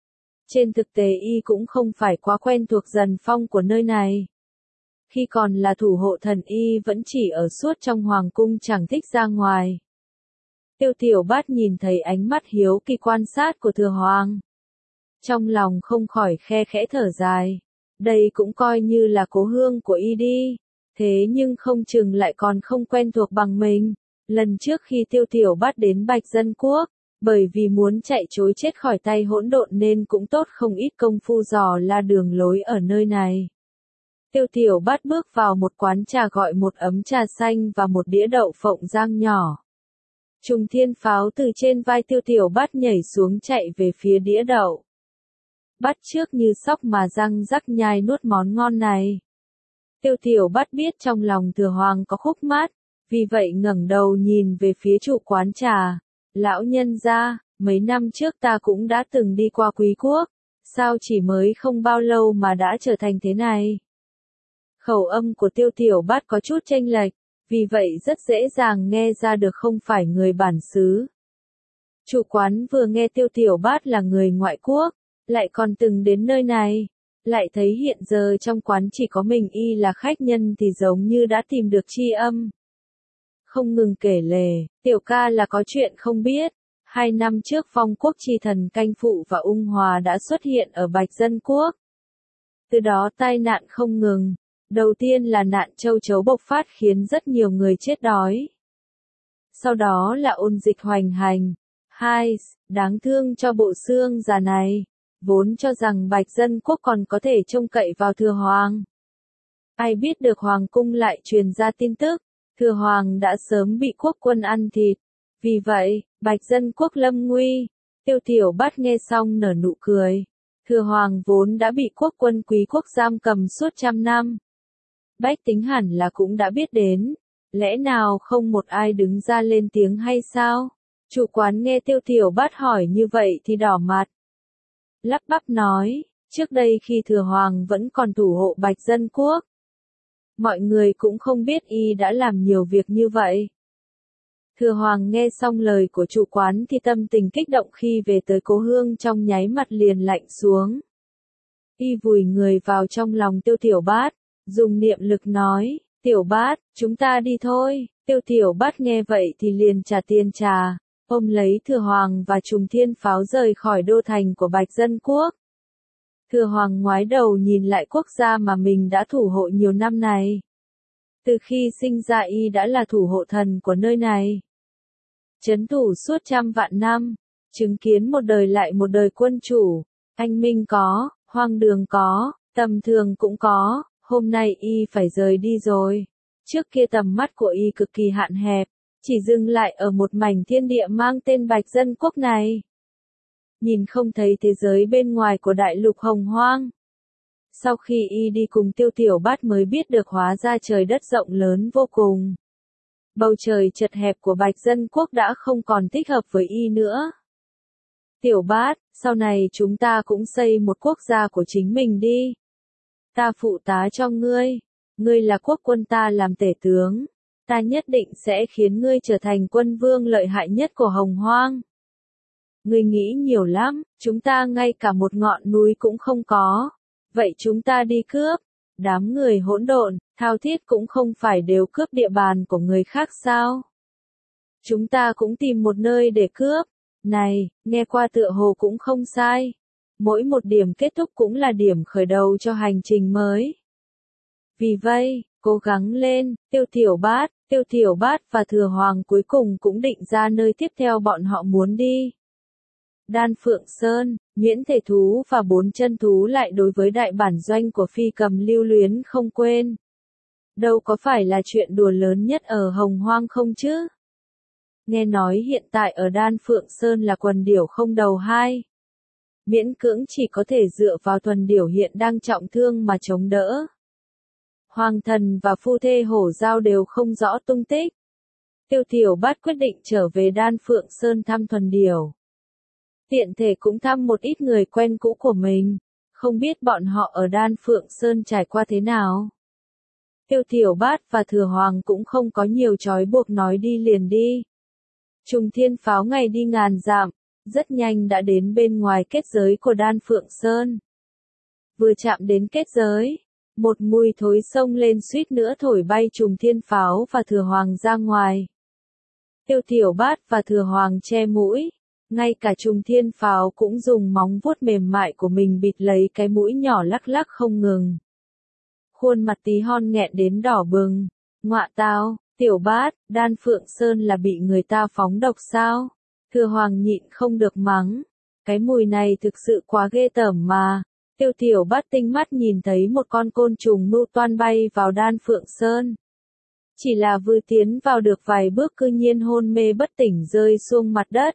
Trên thực tế y cũng không phải quá quen thuộc dần phong của nơi này. Khi còn là thủ hộ thần y vẫn chỉ ở suốt trong hoàng cung chẳng thích ra ngoài. Tiêu Tiểu Bát nhìn thấy ánh mắt hiếu kỳ quan sát của Thừa Hoàng. Trong lòng không khỏi khe khẽ thở dài. Đây cũng coi như là cố hương của y đi. Thế nhưng không chừng lại còn không quen thuộc bằng mình. Lần trước khi Tiêu Tiểu Bát đến Bạch Dân Quốc, bởi vì muốn chạy trối chết khỏi tay hỗn độn nên cũng tốt không ít công phu dò la đường lối ở nơi này. Tiêu Tiểu Bát bước vào một quán trà gọi một ấm trà xanh và một đĩa đậu phộng rang nhỏ. Trùng Thiên Pháo từ trên vai Tiêu Tiểu Bát nhảy xuống chạy về phía đĩa đậu. Bắt chước như sóc mà răng rắc nhai nuốt món ngon này. Tiêu Tiểu Bát biết trong lòng Thừa Hoàng có khúc mắc, vì vậy ngẩng đầu nhìn về phía chủ quán trà. Lão nhân gia, mấy năm trước ta cũng đã từng đi qua Quý Quốc, sao chỉ mới không bao lâu mà đã trở thành thế này? Khẩu âm của Tiêu Tiểu Bát có chút chênh lệch, vì vậy rất dễ dàng nghe ra được không phải người bản xứ. Chủ quán vừa nghe Tiêu Tiểu Bát là người ngoại quốc, lại còn từng đến nơi này, lại thấy hiện giờ trong quán chỉ có mình y là khách nhân thì giống như đã tìm được tri âm. Không ngừng kể lể, tiểu ca là có chuyện không biết. 2 năm trước Phong Quốc chi thần Canh Phụ và Ung Hòa đã xuất hiện ở Bạch Dân Quốc. Từ đó tai nạn không ngừng. Đầu tiên là nạn châu chấu bộc phát khiến rất nhiều người chết đói. Sau đó là ôn dịch hoành hành. Hai, đáng thương cho bộ xương già này. Vốn cho rằng Bạch Dân Quốc còn có thể trông cậy vào Thừa Hoàng. Ai biết được Hoàng cung lại truyền ra tin tức. Thừa Hoàng đã sớm bị quốc quân ăn thịt. Vì vậy, Bạch Dân Quốc lâm nguy. Tiêu Tiểu Bát nghe xong nở nụ cười. Thừa Hoàng vốn đã bị quốc quân Quý Quốc giam cầm suốt 100 năm. Bách tính hẳn là cũng đã biết đến. Lẽ nào không một ai đứng ra lên tiếng hay sao? Chủ quán nghe Tiêu Tiểu Bát hỏi như vậy thì đỏ mặt. Lắp bắp nói, trước đây khi Thừa Hoàng vẫn còn thủ hộ Bạch Dân Quốc. Mọi người cũng không biết y đã làm nhiều việc như vậy. Thừa Hoàng nghe xong lời của chủ quán thì tâm tình kích động khi về tới cố hương trong nháy mặt liền lạnh xuống. Y vùi người vào trong lòng Tiêu Tiểu Bát, dùng niệm lực nói, Tiểu Bát, chúng ta đi thôi. Tiêu Tiểu Bát nghe vậy thì liền trả tiền trà, ôm lấy Thừa Hoàng và Trùng Thiên Pháo rời khỏi đô thành của Bạch Dân Quốc. Thừa Hoàng ngoái đầu nhìn lại quốc gia mà mình đã thủ hộ nhiều năm này. Từ khi sinh ra y đã là thủ hộ thần của nơi này. Trấn thủ suốt 100 vạn năm, chứng kiến một đời lại một đời quân chủ, anh minh có, hoang đường có, tầm thường cũng có, hôm nay y phải rời đi rồi. Trước kia tầm mắt của y cực kỳ hạn hẹp, chỉ dừng lại ở một mảnh thiên địa mang tên Bạch Dân Quốc này. Nhìn không thấy thế giới bên ngoài của đại lục hồng hoang. Sau khi y đi cùng Tiêu Tiểu Bát mới biết được hóa ra trời đất rộng lớn vô cùng. Bầu trời chật hẹp của Bạch Dân Quốc đã không còn thích hợp với y nữa. Tiểu Bát, sau này chúng ta cũng xây một quốc gia của chính mình đi. Ta phụ tá cho ngươi. Ngươi là quốc quân ta làm tể tướng. Ta nhất định sẽ khiến ngươi trở thành quân vương lợi hại nhất của hồng hoang. Ngươi nghĩ nhiều lắm, chúng ta ngay cả một ngọn núi cũng không có. Vậy chúng ta đi cướp. Đám người hỗn độn, thao thiết cũng không phải đều cướp địa bàn của người khác sao? Chúng ta cũng tìm một nơi để cướp. Này, nghe qua tựa hồ cũng không sai. Mỗi một điểm kết thúc cũng là điểm khởi đầu cho hành trình mới. Vì vậy, cố gắng lên, Tiêu Tiểu Bát và Thừa Hoàng cuối cùng cũng định ra nơi tiếp theo bọn họ muốn đi. Đan Phượng Sơn, miễn thể thú và 4 chân thú lại đối với đại bản doanh của Phi Cầm lưu luyến không quên. Đâu có phải là chuyện đùa lớn nhất ở Hồng Hoang không chứ? Nghe nói hiện tại ở Đan Phượng Sơn là quần điểu không đầu 2. Miễn cưỡng chỉ có thể dựa vào tuần điểu hiện đang trọng thương mà chống đỡ. Hoàng thần và phu thê hổ giao đều không rõ tung tích. Tiêu Tiểu Bát quyết định trở về Đan Phượng Sơn thăm thuần điểu. Tiện thể cũng thăm một ít người quen cũ của mình, không biết bọn họ ở Đan Phượng Sơn trải qua thế nào. Tiêu Tiểu Bát và Thừa Hoàng cũng không có nhiều trói buộc nói đi liền đi. Trùng Thiên Pháo ngày đi ngàn dặm, rất nhanh đã đến bên ngoài kết giới của Đan Phượng Sơn. Vừa chạm đến kết giới, một mùi thối xông lên suýt nữa thổi bay Trùng Thiên Pháo và Thừa Hoàng ra ngoài. Tiêu Tiểu Bát và Thừa Hoàng che mũi, Ngay cả Trùng Thiên Pháo cũng dùng móng vuốt mềm mại của mình bịt lấy cái mũi nhỏ lắc lắc không ngừng. Khuôn mặt Tí Hon nghẹn đến đỏ bừng. Ngọa tao, Tiểu Bát, Đan Phượng Sơn là bị người ta phóng độc sao? Thừa Hoàng nhịn không được mắng. Cái mùi này thực sự quá ghê tởm mà. Tiểu Bát tinh mắt nhìn thấy một con côn trùng mưu toan bay vào Đan Phượng Sơn. Chỉ là vừa tiến vào được vài bước cư nhiên hôn mê bất tỉnh rơi xuống mặt đất.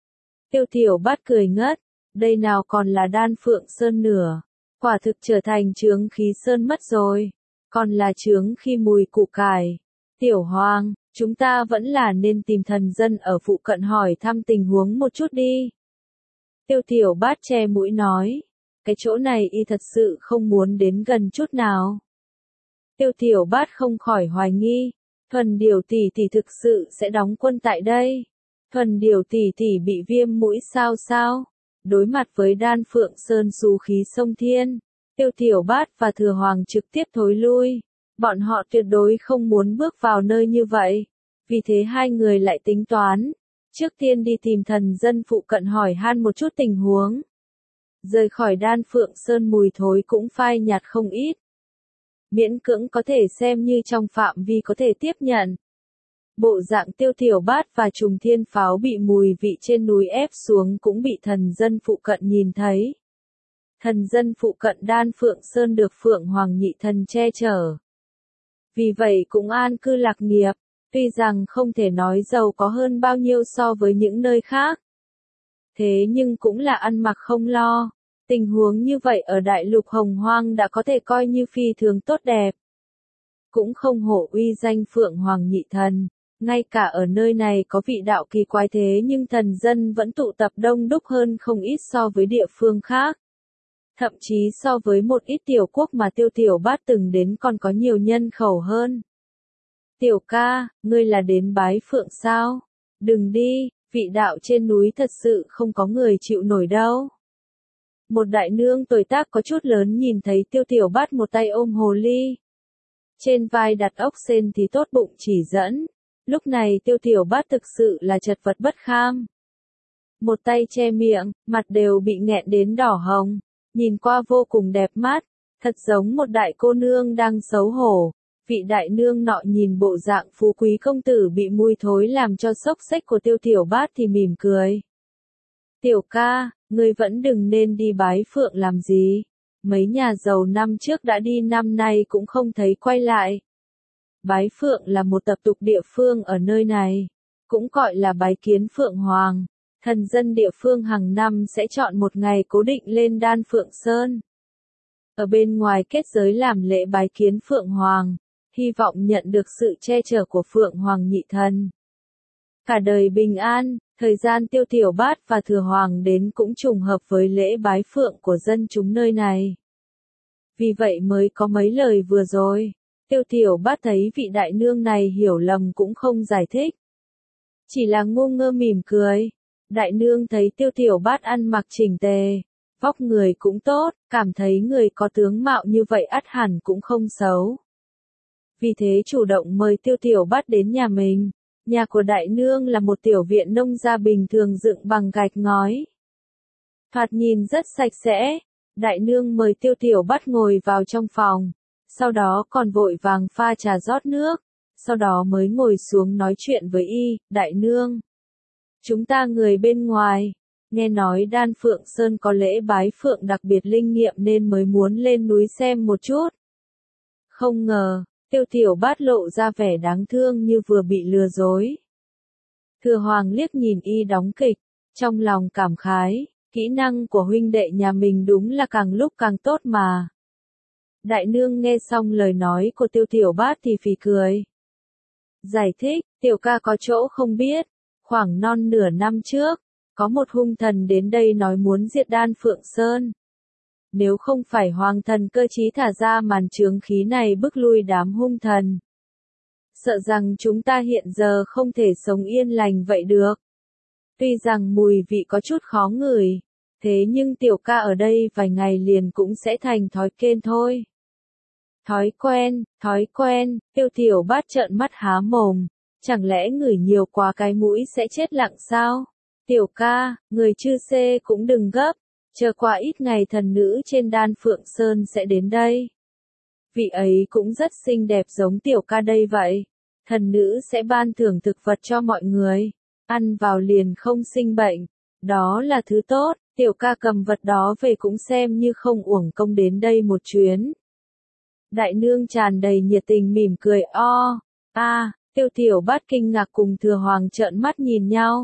Tiểu Bát cười ngất, đây nào còn là Đan Phượng Sơn nữa, quả thực trở thành chướng khí sơn mất rồi, còn là chướng khi mùi củ cải. Tiểu Hoàng, chúng ta vẫn là nên tìm thần dân ở phụ cận hỏi thăm tình huống một chút đi. Tiểu Bát che mũi nói, cái chỗ này y thật sự không muốn đến gần chút nào. Tiểu Bát không khỏi hoài nghi, Thuần Điều tỷ tỷ thực sự sẽ đóng quân tại đây. Thuần Điều tỷ tỷ bị viêm mũi sao? Đối mặt với Đan Phượng Sơn xú khí sông thiên, Tiểu Bát và Thừa Hoàng trực tiếp thối lui. Bọn họ tuyệt đối không muốn bước vào nơi như vậy. Vì thế hai người lại tính toán. Trước tiên đi tìm thần dân phụ cận hỏi han một chút tình huống. Rời khỏi Đan Phượng Sơn mùi thối cũng phai nhạt không ít. Miễn cưỡng có thể xem như trong phạm vi có thể tiếp nhận. Bộ dạng Tiểu Bát và Trùng Thiên Pháo bị mùi vị trên núi ép xuống cũng bị thần dân phụ cận nhìn thấy. Thần dân phụ cận Đan Phượng Sơn được Phượng Hoàng Nhị Thần che chở. Vì vậy cũng an cư lạc nghiệp, tuy rằng không thể nói giàu có hơn bao nhiêu so với những nơi khác. Thế nhưng cũng là ăn mặc không lo. Tình huống như vậy ở đại lục Hồng Hoang đã có thể coi như phi thường tốt đẹp. Cũng không hổ uy danh Phượng Hoàng Nhị Thần. Ngay cả ở nơi này có vị đạo kỳ quái thế nhưng thần dân vẫn tụ tập đông đúc hơn không ít so với địa phương khác. Thậm chí so với một ít tiểu quốc mà Tiểu Bát từng đến còn có nhiều nhân khẩu hơn. Tiểu ca, ngươi là đến bái phượng sao? Đừng đi, vị đạo trên núi thật sự không có người chịu nổi đâu. Một đại nương tuổi tác có chút lớn nhìn thấy Tiểu Bát một tay ôm hồ ly. Trên vai đặt ốc sên thì tốt bụng chỉ dẫn. Lúc này Tiểu Bát thực sự là chật vật bất kham. Một tay che miệng, mặt đều bị nghẹn đến đỏ hồng. Nhìn qua vô cùng đẹp mắt, thật giống một đại cô nương đang xấu hổ. Vị đại nương nọ nhìn bộ dạng phú quý công tử bị mùi thối làm cho xốc xếch của Tiểu Bát thì mỉm cười. Tiểu ca, ngươi vẫn đừng nên đi bái phượng làm gì. Mấy nhà giàu năm trước đã đi năm nay cũng không thấy quay lại. Bái phượng là một tập tục địa phương ở nơi này, cũng gọi là bái kiến Phượng Hoàng. Thần dân địa phương hàng năm sẽ chọn một ngày cố định lên Đan Phượng Sơn. Ở bên ngoài kết giới làm lễ bái kiến Phượng Hoàng, hy vọng nhận được sự che chở của Phượng Hoàng Nhị Thần. Cả đời bình an, thời gian Tiểu Bát và Thừa Hoàng đến cũng trùng hợp với lễ bái phượng của dân chúng nơi này. Vì vậy mới có mấy lời vừa rồi. Tiểu Bát thấy vị đại nương này hiểu lầm cũng không giải thích. Chỉ là ngu ngơ mỉm cười. Đại nương thấy Tiểu Bát ăn mặc chỉnh tề, vóc người cũng tốt, cảm thấy người có tướng mạo như vậy ắt hẳn cũng không xấu. Vì thế chủ động mời Tiểu Bát đến nhà mình. Nhà của đại nương là một tiểu viện nông gia bình thường dựng bằng gạch ngói. Thoạt nhìn rất sạch sẽ. Đại nương mời Tiểu Bát ngồi vào trong phòng. Sau đó còn vội vàng pha trà rót nước. Sau đó mới ngồi xuống nói chuyện với y, đại nương. Chúng ta người bên ngoài, nghe nói Đan Phượng Sơn có lễ bái phượng đặc biệt linh nghiệm nên mới muốn lên núi xem một chút. Không ngờ, Tiểu Bát lộ ra vẻ đáng thương như vừa bị lừa dối. Thừa Hoàng liếc nhìn y đóng kịch, trong lòng cảm khái, kỹ năng của huynh đệ nhà mình đúng là càng lúc càng tốt mà. Đại nương nghe xong lời nói của Tiểu Bát thì phì cười. Giải thích, tiểu ca có chỗ không biết. Khoảng non nửa năm trước, có một hung thần đến đây nói muốn diệt Đan Phượng Sơn. Nếu không phải hoàng thần cơ trí thả ra màn chướng khí này bức lui đám hung thần, sợ rằng chúng ta hiện giờ không thể sống yên lành vậy được. Tuy rằng mùi vị có chút khó ngửi, thế nhưng tiểu ca ở đây vài ngày liền cũng sẽ thành thói quen thôi. Thói quen, Tiểu Bát trợn mắt há mồm, chẳng lẽ ngửi nhiều quá cái mũi sẽ chết lặng sao? Tiểu ca, người chư xê cũng đừng gấp, chờ qua ít ngày thần nữ trên Đan Phượng Sơn sẽ đến đây. Vị ấy cũng rất xinh đẹp giống tiểu ca đây vậy. Thần nữ sẽ ban thưởng thực vật cho mọi người, ăn vào liền không sinh bệnh, đó là thứ tốt, tiểu ca cầm vật đó về cũng xem như không uổng công đến đây một chuyến. Đại nương tràn đầy nhiệt tình mỉm cười Tiêu Tiểu Bát kinh ngạc cùng Thừa Hoàng trợn mắt nhìn nhau.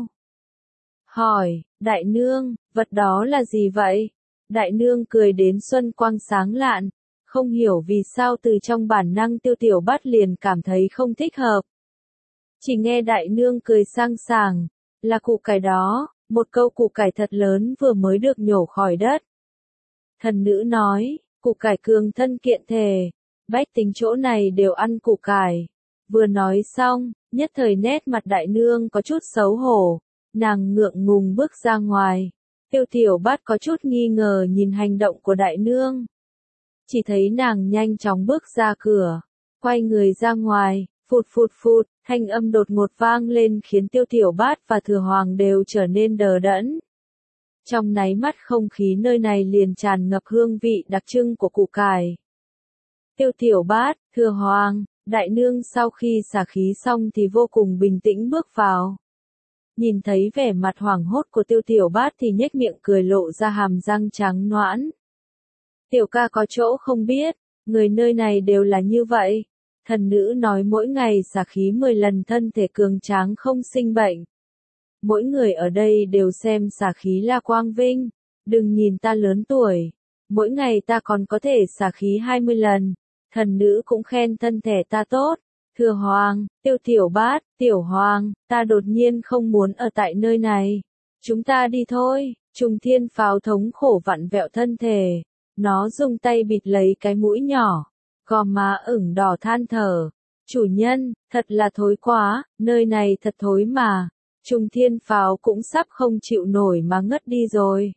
Hỏi, đại nương, vật đó là gì vậy? Đại nương cười đến xuân quang sáng lạn, không hiểu vì sao từ trong bản năng Tiêu Tiểu Bát liền cảm thấy không thích hợp. Chỉ nghe đại nương cười sang sảng, là củ cải đó, một câu củ cải thật lớn vừa mới được nhổ khỏi đất. Thần nữ nói, củ cải cường thân kiện thể, bách tính chỗ này đều ăn củ cải. Vừa nói xong, nhất thời nét mặt đại nương có chút xấu hổ, nàng ngượng ngùng bước ra ngoài. Tiêu Tiểu Bát có chút nghi ngờ nhìn hành động của đại nương. Chỉ thấy nàng nhanh chóng bước ra cửa, quay người ra ngoài, phụt phụt phụt, thanh âm đột ngột vang lên khiến Tiêu Tiểu Bát và Thừa Hoàng đều trở nên đờ đẫn. Trong nháy mắt không khí nơi này liền tràn ngập hương vị đặc trưng của củ cải. Tiêu Tiểu Bát, Thừa Hoàng, đại nương sau khi xả khí xong thì vô cùng bình tĩnh bước vào. Nhìn thấy vẻ mặt hoảng hốt của Tiêu Tiểu Bát thì nhếch miệng cười lộ ra hàm răng trắng nõn. Tiểu ca có chỗ không biết, người nơi này đều là như vậy. Thần nữ nói mỗi ngày xả khí 10 lần thân thể cường tráng không sinh bệnh. Mỗi người ở đây đều xem xả khí là quang vinh, đừng nhìn ta lớn tuổi, mỗi ngày ta còn có thể xả khí 20 lần, thần nữ cũng khen thân thể ta tốt. Thừa Hoàng, Tiêu Tiểu Bát, Tiểu Hoàng, ta đột nhiên không muốn ở tại nơi này. Chúng ta đi thôi. Trùng Thiên Pháo thống khổ vặn vẹo thân thể. Nó dùng tay bịt lấy cái mũi nhỏ. Gò má ửng đỏ than thở. Chủ nhân, thật là thối quá, nơi này thật thối mà. Trùng Thiên Pháo cũng sắp không chịu nổi mà ngất đi rồi.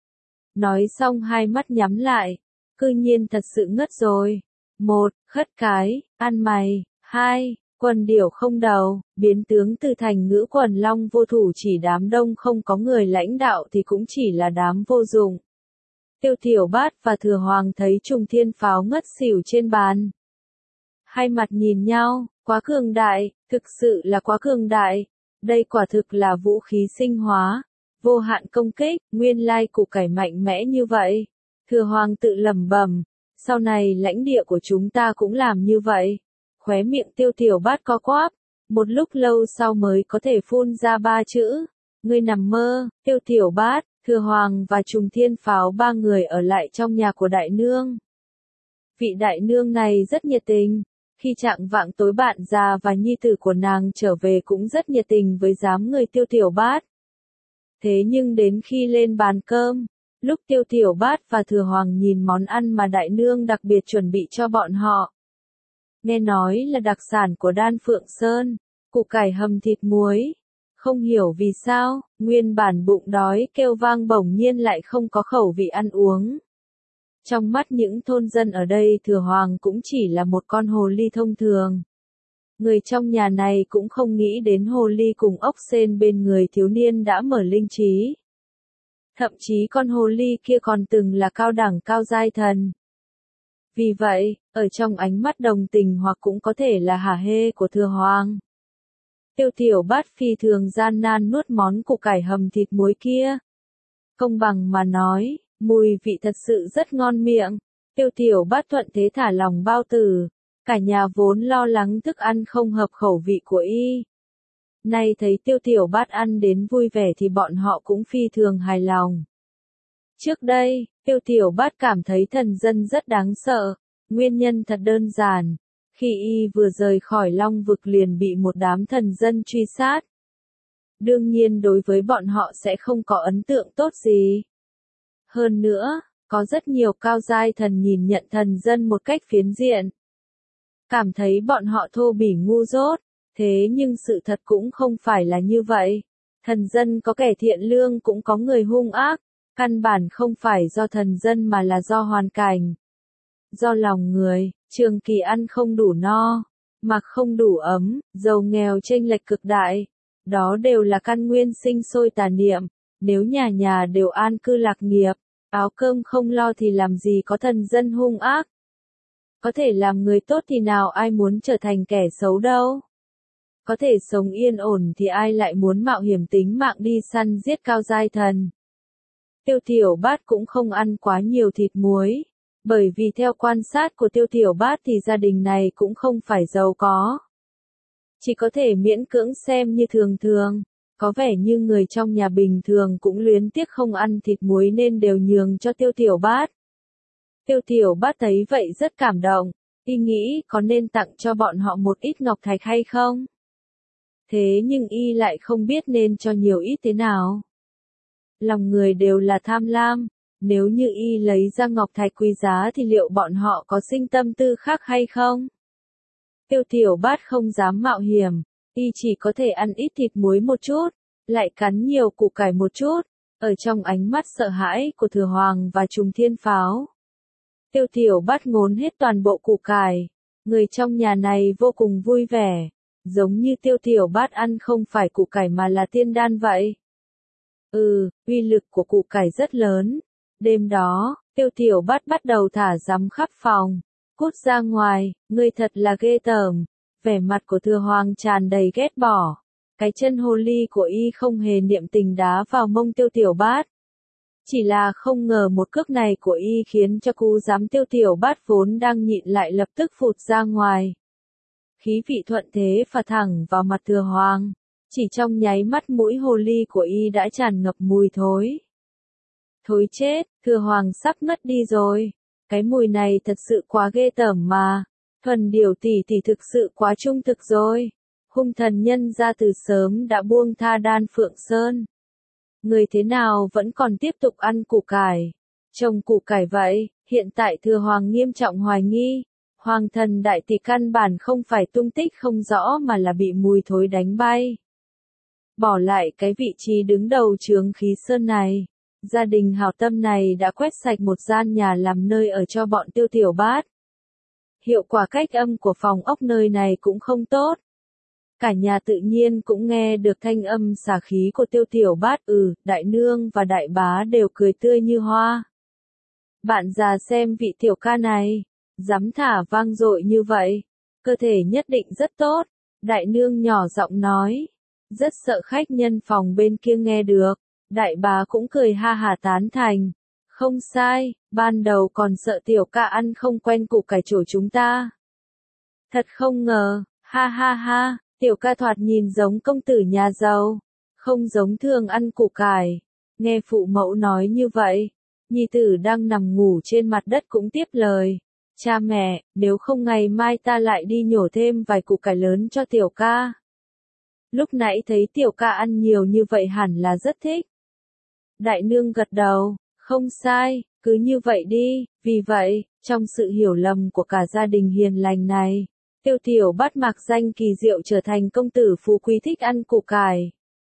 Nói xong hai mắt nhắm lại. Cư nhiên thật sự ngất rồi. 1. Khất cái, ăn mày. 2. Quần điểu không đầu, biến tướng từ thành ngữ quần long vô thủ chỉ đám đông không có người lãnh đạo thì cũng chỉ là đám vô dụng. Tiêu Tiểu Bát và Thừa Hoàng thấy Trùng Thiên Pháo ngất xỉu trên bàn. Hai mặt nhìn nhau, quá cường đại, thực sự là quá cường đại. Đây quả thực là vũ khí sinh hóa, vô hạn công kích, nguyên lai củ cải mạnh mẽ như vậy. Thừa Hoàng tự lẩm bẩm, sau này lãnh địa của chúng ta cũng làm như vậy. Khóe miệng Tiêu Tiểu Bát co quắp, một lúc lâu sau mới có thể phun ra 3 chữ. Ngươi nằm mơ. Tiêu Tiểu Bát, Thừa Hoàng và Trùng Thiên Pháo ba người ở lại trong nhà của đại nương. Vị đại nương này rất nhiệt tình. Khi trạng vạng tối bạn già và nhi tử của nàng trở về cũng rất nhiệt tình với đám người Tiêu Tiểu Bát. Thế nhưng đến khi lên bàn cơm, lúc Tiêu Tiểu Bát và Thừa Hoàng nhìn món ăn mà đại nương đặc biệt chuẩn bị cho bọn họ. Nghe nói là đặc sản của Đan Phượng Sơn, củ cải hầm thịt muối. Không hiểu vì sao, nguyên bản bụng đói kêu vang bỗng nhiên lại không có khẩu vị ăn uống. Trong mắt những thôn dân ở đây Thừa Hoàng cũng chỉ là một con hồ ly thông thường. Người trong nhà này cũng không nghĩ đến hồ ly cùng ốc sên bên người thiếu niên đã mở linh trí. Thậm chí con hồ ly kia còn từng là cao đẳng cao giai thần. Vì vậy, ở trong ánh mắt đồng tình hoặc cũng có thể là hả hê của Thừa Hoàng. Tiêu Tiểu Bát phi thường gian nan nuốt món củ cải hầm thịt muối kia. Công bằng mà nói, mùi vị thật sự rất ngon miệng. Tiêu Tiểu Bát thuận thế thả lòng bao tử. Cả nhà vốn lo lắng thức ăn không hợp khẩu vị của y. Nay thấy Tiêu Tiểu Bát ăn đến vui vẻ thì bọn họ cũng phi thường hài lòng. Trước đây, Tiêu Tiểu Bát cảm thấy thần dân rất đáng sợ. Nguyên nhân thật đơn giản. Khi y vừa rời khỏi Long vực liền bị một đám thần dân truy sát. Đương nhiên đối với bọn họ sẽ không có ấn tượng tốt gì. Hơn nữa, có rất nhiều cao giai thần nhìn nhận thần dân một cách phiến diện. Cảm thấy bọn họ thô bỉ ngu dốt, thế nhưng sự thật cũng không phải là như vậy. Thần dân có kẻ thiện lương cũng có người hung ác, căn bản không phải do thần dân mà là do hoàn cảnh. Do lòng người, trường kỳ ăn không đủ no, mặc không đủ ấm, giàu nghèo chênh lệch cực đại. Đó đều là căn nguyên sinh sôi tà niệm, nếu nhà nhà đều an cư lạc nghiệp, áo cơm không lo thì làm gì có thần dân hung ác. Có thể làm người tốt thì nào ai muốn trở thành kẻ xấu đâu. Có thể sống yên ổn thì ai lại muốn mạo hiểm tính mạng đi săn giết cao giai thần. Tiêu Tiểu Bát cũng không ăn quá nhiều thịt muối, bởi vì theo quan sát của Tiêu Tiểu Bát thì gia đình này cũng không phải giàu có. Chỉ có thể miễn cưỡng xem như thường thường, có vẻ như người trong nhà bình thường cũng luyến tiếc không ăn thịt muối nên đều nhường cho Tiêu Tiểu Bát. Tiêu Tiểu Bát thấy vậy rất cảm động, y nghĩ có nên tặng cho bọn họ một ít ngọc thạch hay không? Thế nhưng y lại không biết nên cho nhiều ít thế nào. Lòng người đều là tham lam, nếu như y lấy ra ngọc thạch quý giá thì liệu bọn họ có sinh tâm tư khác hay không? Tiêu Tiểu Bát không dám mạo hiểm, y chỉ có thể ăn ít thịt muối một chút, lại cắn nhiều củ cải một chút, ở trong ánh mắt sợ hãi của Thừa Hoàng và Trùng Thiên Pháo. Tiêu Tiểu Bát ngốn hết toàn bộ củ cải, người trong nhà này vô cùng vui vẻ, giống như Tiêu Tiểu Bát ăn không phải củ cải mà là tiên đan vậy. Uy lực của củ cải rất lớn. Đêm đó, Tiêu Tiểu Bát bắt đầu thả rắm khắp phòng. Cút ra ngoài, ngươi thật là ghê tởm. Vẻ mặt của Thừa Hoàng tràn đầy ghét bỏ. Cái chân hồ ly của y không hề niệm tình đá vào mông Tiêu Tiểu Bát. Chỉ là không ngờ một cước này của y khiến cho cú giám Tiêu Tiểu Bát vốn đang nhịn lại lập tức phụt ra ngoài. Khí vị thuận thế phả thẳng vào mặt Thừa Hoàng. Chỉ trong nháy mắt mũi hồ ly của y đã tràn ngập mùi thối. Thối chết, Thừa Hoàng sắp ngất đi rồi. Cái mùi này thật sự quá ghê tởm mà. Thuần Điểu tỷ tỷ thực sự quá trung thực rồi. Hung thần nhân ra từ sớm đã buông tha Đan Phượng Sơn. Người thế nào vẫn còn tiếp tục ăn củ cải. Trồng củ cải vậy, hiện tại Thừa Hoàng nghiêm trọng hoài nghi. Hoàng thần đại tỷ căn bản không phải tung tích không rõ mà là bị mùi thối đánh bay. Bỏ lại cái vị trí đứng đầu chướng khí sơn này, gia đình hảo tâm này đã quét sạch một gian nhà làm nơi ở cho bọn Tiêu Tiểu Bát. Hiệu quả cách âm của phòng ốc nơi này cũng không tốt. Cả nhà tự nhiên cũng nghe được thanh âm xả khí của Tiêu Tiểu Bát. Đại nương và đại bá đều cười tươi như hoa. Bạn già xem vị tiểu ca này, dám thả vang dội như vậy, cơ thể nhất định rất tốt. Đại nương nhỏ giọng nói, rất sợ khách nhân phòng bên kia nghe được. Đại bá cũng cười ha hả tán thành. Không sai, ban đầu còn sợ tiểu ca ăn không quen củ cải chổi chúng ta. Thật không ngờ, ha ha ha, tiểu ca thoạt nhìn giống công tử nhà giàu, không giống thường ăn củ cải. Nghe phụ mẫu nói như vậy, nhi tử đang nằm ngủ trên mặt đất cũng tiếp lời. Cha mẹ, nếu không ngày mai ta lại đi nhổ thêm vài củ cải lớn cho tiểu ca. Lúc nãy thấy tiểu ca ăn nhiều như vậy hẳn là rất thích. Đại nương gật đầu, không sai, cứ như vậy đi. Vì vậy, trong sự hiểu lầm của cả gia đình hiền lành này, Tiêu Tiểu Bát mặc danh kỳ diệu trở thành công tử phú quý thích ăn củ cải.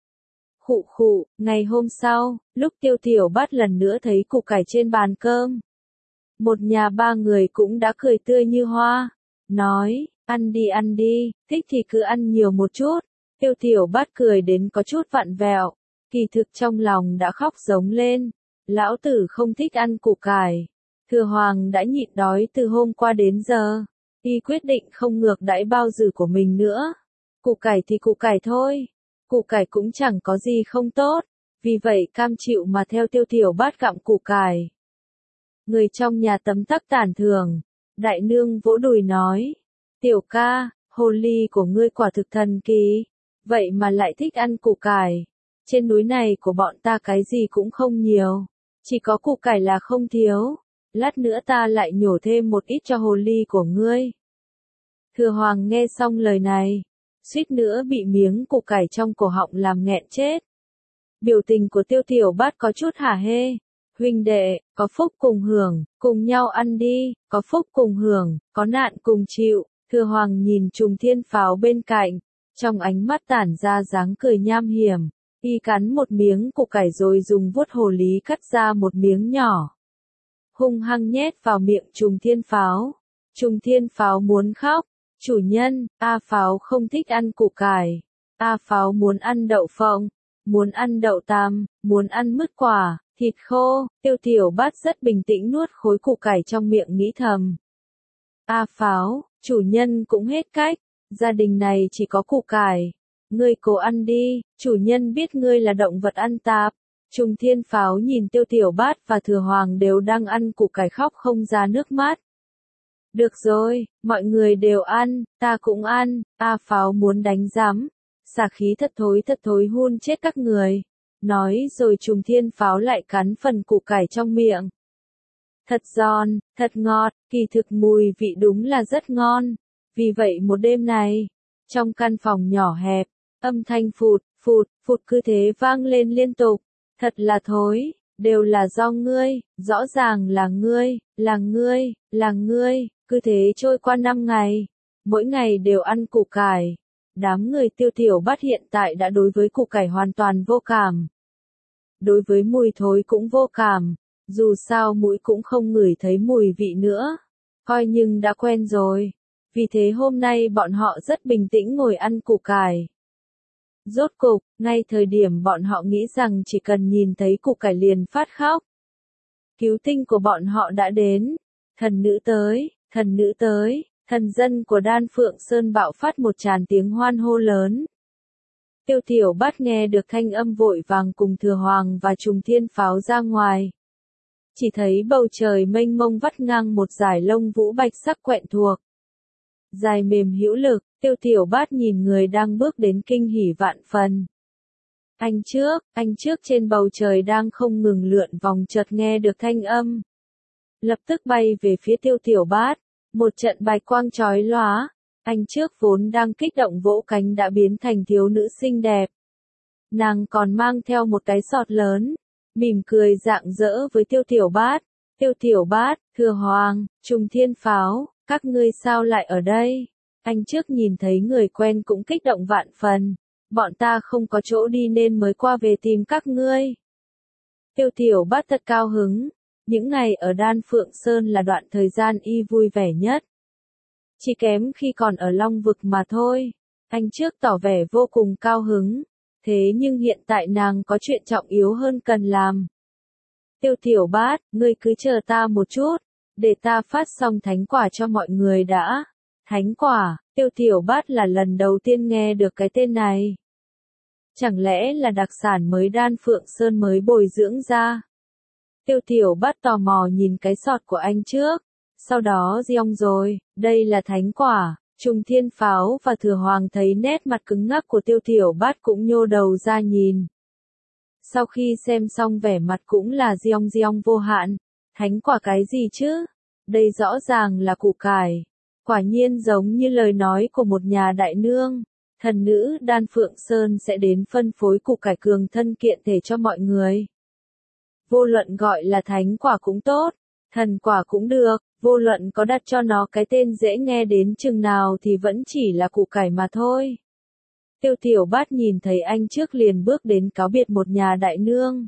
Khụ khụ, ngày hôm sau, lúc Tiêu Tiểu Bát lần nữa thấy củ cải trên bàn cơm, một nhà ba người cũng đã cười tươi như hoa, nói, ăn đi, thích thì cứ ăn nhiều một chút. Tiêu Tiểu Bát cười đến có chút vặn vẹo, kỳ thực trong lòng đã khóc giống lên, lão tử không thích ăn củ cải. Thừa Hoàng đã nhịn đói từ hôm qua đến giờ, y quyết định không ngược đãi bao tử của mình nữa. Củ cải thì củ cải thôi, củ cải cũng chẳng có gì không tốt, vì vậy cam chịu mà theo Tiêu Tiểu Bát gặm củ cải. Người trong nhà tấm tắc tán thưởng, đại nương vỗ đùi nói, tiểu ca, hồ ly của ngươi quả thực thần kỳ, vậy mà lại thích ăn củ cải. Trên núi này của bọn ta cái gì cũng không nhiều, chỉ có củ cải là không thiếu, lát nữa ta lại nhổ thêm một ít cho hồ ly của ngươi. Thừa Hoàng nghe xong lời này, suýt nữa bị miếng củ cải trong cổ họng làm nghẹn chết. Biểu tình của Tiêu Tiểu Bát có chút hả hê. Huynh đệ, có phúc cùng hưởng, cùng nhau ăn đi, có phúc cùng hưởng, có nạn cùng chịu. Thừa Hoàng nhìn Trùng Thiên Pháo bên cạnh, trong ánh mắt tản ra dáng cười nham hiểm, y cắn một miếng củ cải rồi dùng vuốt hồ lý cắt ra một miếng nhỏ, hung hăng nhét vào miệng Trùng Thiên Pháo. Trùng Thiên Pháo muốn khóc, chủ nhân, A Pháo không thích ăn củ cải. A Pháo muốn ăn đậu phộng, muốn ăn đậu tằm, muốn ăn mứt quả, thịt khô, Tiêu Tiểu Bát rất bình tĩnh nuốt khối củ cải trong miệng nghĩ thầm. A Pháo, chủ nhân cũng hết cách, gia đình này chỉ có củ cải. Ngươi cố ăn đi, chủ nhân biết ngươi là động vật ăn tạp. Trùng Thiên Pháo nhìn Tiêu Tiểu Bát và Thừa Hoàng đều đang ăn củ cải khóc không ra nước mắt. Được rồi, mọi người đều ăn, ta cũng ăn, A Pháo muốn đánh giám. Xà khí thật thối hun chết các người. Nói rồi Trùng Thiên Pháo lại cắn phần củ cải trong miệng. Thật giòn, thật ngọt, kỳ thực mùi vị đúng là rất ngon. Vì vậy một đêm này, trong căn phòng nhỏ hẹp, âm thanh phụt, phụt, phụt cứ thế vang lên liên tục. Thật là thối, đều là do ngươi, rõ ràng là ngươi, là ngươi, cứ thế trôi qua 5 ngày. Mỗi ngày đều ăn củ cải. Đám người Tiêu Tiểu Bát hiện tại đã đối với củ cải hoàn toàn vô cảm. Đối với mùi thối cũng vô cảm, dù sao mũi cũng không ngửi thấy mùi vị nữa. Coi nhưng đã quen rồi. Vì thế hôm nay bọn họ rất bình tĩnh ngồi ăn củ cải. Rốt cục, ngay thời điểm bọn họ nghĩ rằng chỉ cần nhìn thấy củ cải liền phát khóc. Cứu tinh của bọn họ đã đến. Thần nữ tới, thần nữ tới, thần dân của Đan Phượng Sơn bạo phát một tràn tiếng hoan hô lớn. Tiêu Tiểu Bát nghe được thanh âm vội vàng cùng Thừa Hoàng và Trùng Thiên Pháo ra ngoài. Chỉ thấy bầu trời mênh mông vắt ngang một dải lông vũ bạch sắc quẹn thuộc. Dài mềm hữu lực, Tiêu Tiểu Bát nhìn người đang bước đến kinh hỉ vạn phần. Anh trước trên bầu trời đang không ngừng lượn vòng chợt nghe được thanh âm. Lập tức bay về phía Tiêu Tiểu Bát, một trận bạch quang chói lóa. Anh trước vốn đang kích động vỗ cánh đã biến thành thiếu nữ xinh đẹp. Nàng còn mang theo một cái sọt lớn, mỉm cười rạng rỡ với Tiêu Tiểu Bát. Tiêu Tiểu Bát, Thừa Hoàng, Trùng Thiên Pháo, các ngươi sao lại ở đây? Anh trước nhìn thấy người quen cũng kích động vạn phần. Bọn ta không có chỗ đi nên mới qua về tìm các ngươi. Tiêu Tiểu Bát thật cao hứng. Những ngày ở Đan Phượng Sơn là đoạn thời gian y vui vẻ nhất. Chỉ kém khi còn ở Long Vực mà thôi. Anh trước tỏ vẻ vô cùng cao hứng. Thế nhưng hiện tại nàng có chuyện trọng yếu hơn cần làm. Tiêu Tiểu Bát, ngươi cứ chờ ta một chút. Để ta phát xong thánh quả cho mọi người đã. Thánh quả, Tiêu Tiểu Bát là lần đầu tiên nghe được cái tên này. Chẳng lẽ là đặc sản mới Đan Phượng Sơn mới bồi dưỡng ra? Tiêu Tiểu Bát tò mò nhìn cái sọt của anh trước. Sau đó giong rồi, đây là thánh quả. Trùng Thiên Pháo và Thừa Hoàng thấy nét mặt cứng ngắc của Tiêu Tiểu Bát cũng nhô đầu ra nhìn. Sau khi xem xong vẻ mặt cũng là giong vô hạn. Thánh quả cái gì chứ? Đây rõ ràng là củ cải. Quả nhiên giống như lời nói của một nhà đại nương. Thần nữ Đan Phượng Sơn sẽ đến phân phối củ cải cường thân kiện thể cho mọi người. Vô luận gọi là thánh quả cũng tốt, thần quả cũng được, vô luận có đặt cho nó cái tên dễ nghe đến chừng nào thì vẫn chỉ là củ cải mà thôi. Tiêu Tiểu Bát nhìn thấy anh trước liền bước đến cáo biệt một nhà đại nương.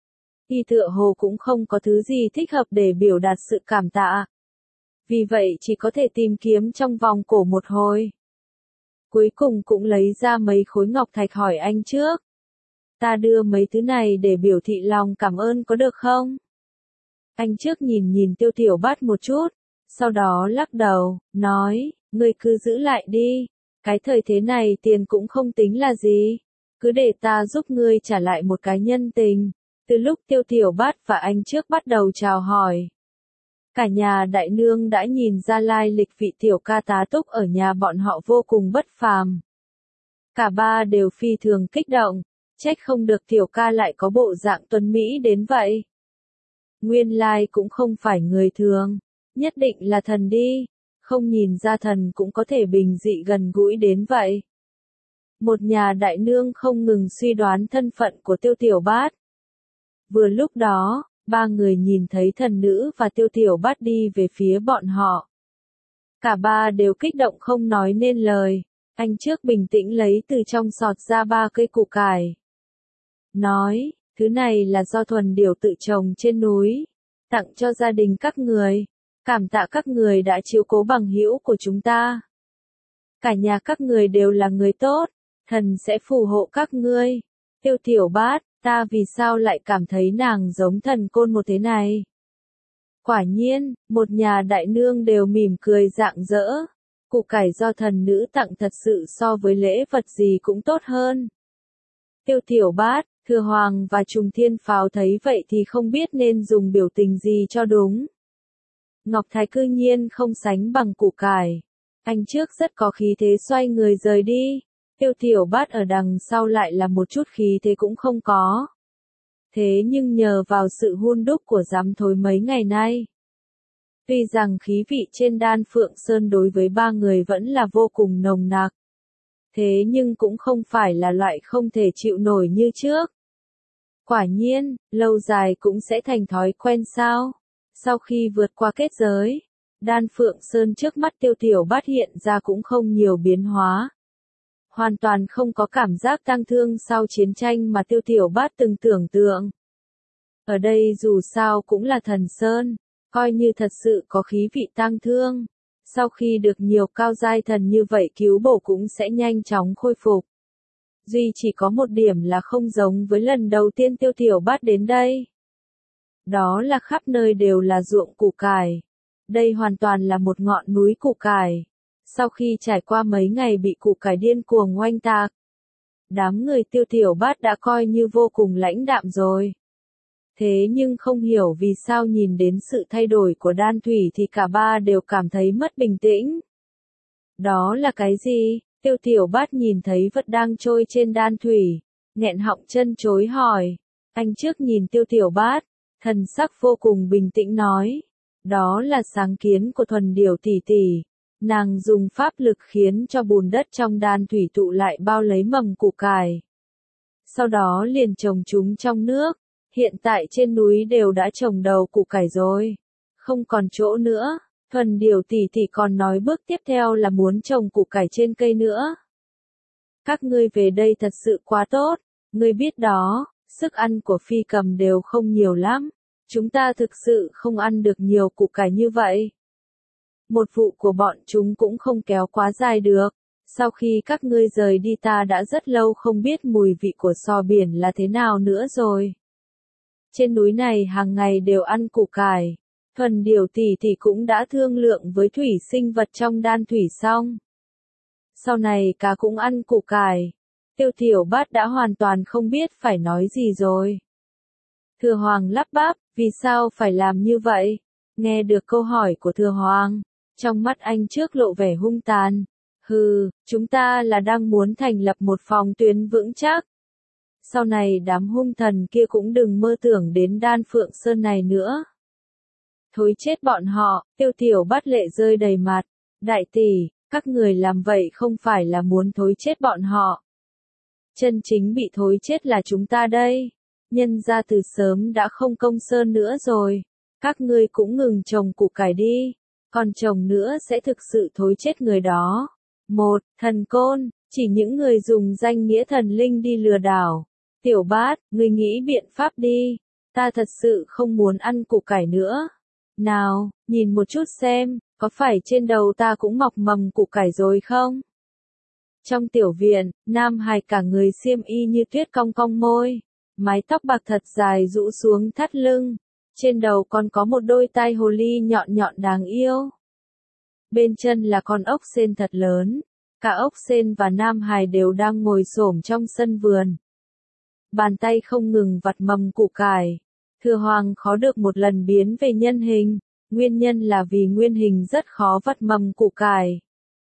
Y tựa hồ cũng không có thứ gì thích hợp để biểu đạt sự cảm tạ. Vì vậy chỉ có thể tìm kiếm trong vòng cổ một hồi. Cuối cùng cũng lấy ra mấy khối ngọc thạch hỏi anh trước. Ta đưa mấy thứ này để biểu thị lòng cảm ơn có được không? Anh trước nhìn Tiêu Tiểu Bát một chút, sau đó lắc đầu, nói, ngươi cứ giữ lại đi. Cái thời thế này tiền cũng không tính là gì. Cứ để ta giúp ngươi trả lại một cái nhân tình. Từ lúc Tiêu Tiểu Bát và anh trước bắt đầu chào hỏi. Cả nhà đại nương đã nhìn ra lai lịch vị tiểu ca tá túc ở nhà bọn họ vô cùng bất phàm. Cả ba đều phi thường kích động, trách không được tiểu ca lại có bộ dạng tuấn mỹ đến vậy. Nguyên lai cũng không phải người thường, nhất định là thần đi, không nhìn ra thần cũng có thể bình dị gần gũi đến vậy. Một nhà đại nương không ngừng suy đoán thân phận của Tiêu Tiểu Bát. Vừa lúc đó, ba người nhìn thấy thần nữ và Tiêu Tiểu Bát đi về phía bọn họ. Cả ba đều kích động không nói nên lời. Anh trước bình tĩnh lấy từ trong sọt ra 3 cây củ cải. Nói, thứ này là do thuần điểu tự trồng trên núi. Tặng cho gia đình các người. Cảm tạ các người đã chiếu cố bằng hữu của chúng ta. Cả nhà các người đều là người tốt. Thần sẽ phù hộ các ngươi. Tiêu Tiểu Bát, ta vì sao lại cảm thấy nàng giống thần côn một thế này? Quả nhiên, một nhà đại nương đều mỉm cười rạng rỡ. Củ cải do thần nữ tặng thật sự so với lễ vật gì cũng tốt hơn. Tiêu Tiểu Bát, Thừa Hoàng và Trùng Thiên Pháo thấy vậy thì không biết nên dùng biểu tình gì cho đúng. Ngọc Thái cư nhiên không sánh bằng củ cải. Anh trước rất có khí thế xoay người rời đi. Tiêu Tiểu Bát ở đằng sau lại là một chút khí thế cũng không có. Thế nhưng nhờ vào sự hun đúc của giám thối mấy ngày nay. Tuy rằng khí vị trên Đan Phượng Sơn đối với ba người vẫn là vô cùng nồng nặc. Thế nhưng cũng không phải là loại không thể chịu nổi như trước. Quả nhiên, lâu dài cũng sẽ thành thói quen sao. Sau khi vượt qua kết giới, Đan Phượng Sơn trước mắt Tiêu Tiểu Bát hiện ra cũng không nhiều biến hóa. Hoàn toàn không có cảm giác tang thương sau chiến tranh mà Tiêu Tiểu Bát từng tưởng tượng. Ở đây dù sao cũng là thần sơn, coi như thật sự có khí vị tang thương. Sau khi được nhiều cao giai thần như vậy cứu bổ cũng sẽ nhanh chóng khôi phục. Duy chỉ có một điểm là không giống với lần đầu tiên Tiêu Tiểu Bát đến đây. Đó là khắp nơi đều là ruộng củ cải. Đây hoàn toàn là một ngọn núi củ cải. Sau khi trải qua mấy ngày bị củ cải điên cuồng oanh tạc, đám người Tiêu Tiểu Bát đã coi như vô cùng lãnh đạm rồi. Thế nhưng không hiểu vì sao nhìn đến sự thay đổi của Đan Thủy thì cả ba đều cảm thấy mất bình tĩnh. Đó là cái gì? Tiêu Tiểu Bát nhìn thấy vật đang trôi trên Đan Thủy, nghẹn họng chân chối hỏi. Anh trước nhìn Tiêu Tiểu Bát, thần sắc vô cùng bình tĩnh nói. Đó là sáng kiến của Thuần Điểu tỷ tỷ. Nàng dùng pháp lực khiến cho bùn đất trong Đan Thủy tụ lại bao lấy mầm củ cải. Sau đó liền trồng chúng trong nước. Hiện tại trên núi đều đã trồng đầu củ cải rồi. Không còn chỗ nữa. Thuần Điểu tỷ tỷ còn nói bước tiếp theo là muốn trồng củ cải trên cây nữa. Các ngươi về đây thật sự quá tốt. Ngươi biết đó, sức ăn của phi cầm đều không nhiều lắm. Chúng ta thực sự không ăn được nhiều củ cải như vậy. Một vụ của bọn chúng cũng không kéo quá dài được. Sau khi các ngươi rời đi ta đã rất lâu không biết mùi vị của sò biển là thế nào nữa rồi. Trên núi này hàng ngày đều ăn củ cải. Thuần Điểu tỷ tỷ cũng đã thương lượng với thủy sinh vật trong Đan Thủy xong. Sau này cá cũng ăn củ cải. Tiêu Tiểu Bát đã hoàn toàn không biết phải nói gì rồi. Thừa Hoàng lắp bắp, vì sao phải làm như vậy? Nghe được câu hỏi của Thừa Hoàng, trong mắt anh trước lộ vẻ hung tàn. Hừ, chúng ta là đang muốn thành lập một phòng tuyến vững chắc. Sau này đám hung thần kia cũng đừng mơ tưởng đến Đan Phượng Sơn này nữa. Thối chết bọn họ, Tiêu Tiểu Bát lệ rơi đầy mặt. Đại tỷ, các người làm vậy không phải là muốn thối chết bọn họ. Chân chính bị thối chết là chúng ta đây. Nhân ra từ sớm đã không công sơn nữa rồi. Các ngươi cũng ngừng trồng củ cải đi. Còn trồng nữa sẽ thực sự thối chết người đó. Một, thần côn, chỉ những người dùng danh nghĩa thần linh đi lừa đảo. Tiểu Bát, ngươi nghĩ biện pháp đi. Ta thật sự không muốn ăn củ cải nữa. Nào, nhìn một chút xem, có phải trên đầu ta cũng mọc mầm củ cải rồi không? Trong tiểu viện, Nam Hải cả người xiêm y như tuyết cong cong môi. Mái tóc bạc thật dài rũ xuống thắt lưng. Trên đầu còn có một đôi tai hồ ly nhọn nhọn đáng yêu. Bên chân là con ốc sên thật lớn. Cả ốc sên và Nam Hải đều đang ngồi xổm trong sân vườn. Bàn tay không ngừng vặt mầm củ cải. Thừa Hoàng khó được một lần biến về nhân hình. Nguyên nhân là vì nguyên hình rất khó vặt mầm củ cải.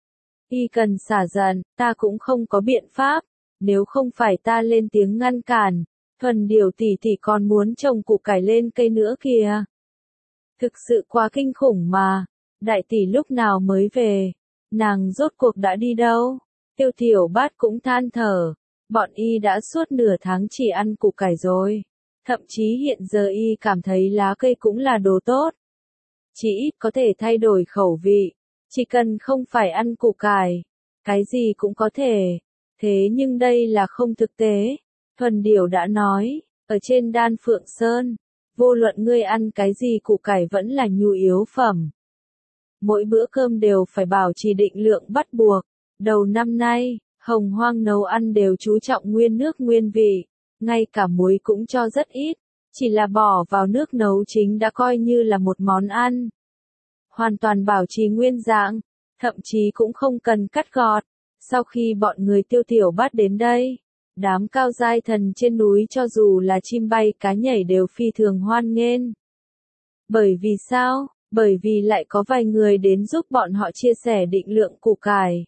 Y cần xả giận, ta cũng không có biện pháp. Nếu không phải ta lên tiếng ngăn cản, Thuần Điểu tỷ tỷ còn muốn trồng củ cải lên cây nữa kìa. Thực sự quá kinh khủng mà. Đại tỷ lúc nào mới về? Nàng rốt cuộc đã đi đâu? Tiêu Tiểu Bát cũng than thở. Bọn y đã suốt nửa tháng chỉ ăn củ cải rồi. Thậm chí hiện giờ y cảm thấy lá cây cũng là đồ tốt. Chỉ ít có thể thay đổi khẩu vị. Chỉ cần không phải ăn củ cải. Cái gì cũng có thể. Thế nhưng đây là không thực tế. Thuần Điểu đã nói, ở trên Đan Phượng Sơn, vô luận ngươi ăn cái gì củ cải vẫn là nhu yếu phẩm. Mỗi bữa cơm đều phải bảo trì định lượng bắt buộc. Đầu năm nay, Hồng Hoang nấu ăn đều chú trọng nguyên nước nguyên vị, ngay cả muối cũng cho rất ít, chỉ là bỏ vào nước nấu chính đã coi như là một món ăn. Hoàn toàn bảo trì nguyên dạng, thậm chí cũng không cần cắt gọt. Sau khi bọn người Tiêu Tiểu Bát đến đây, đám cao giai thần trên núi cho dù là chim bay cá nhảy đều phi thường hoan nghênh. Bởi vì sao? Bởi vì lại có vài người đến giúp bọn họ chia sẻ định lượng củ cải.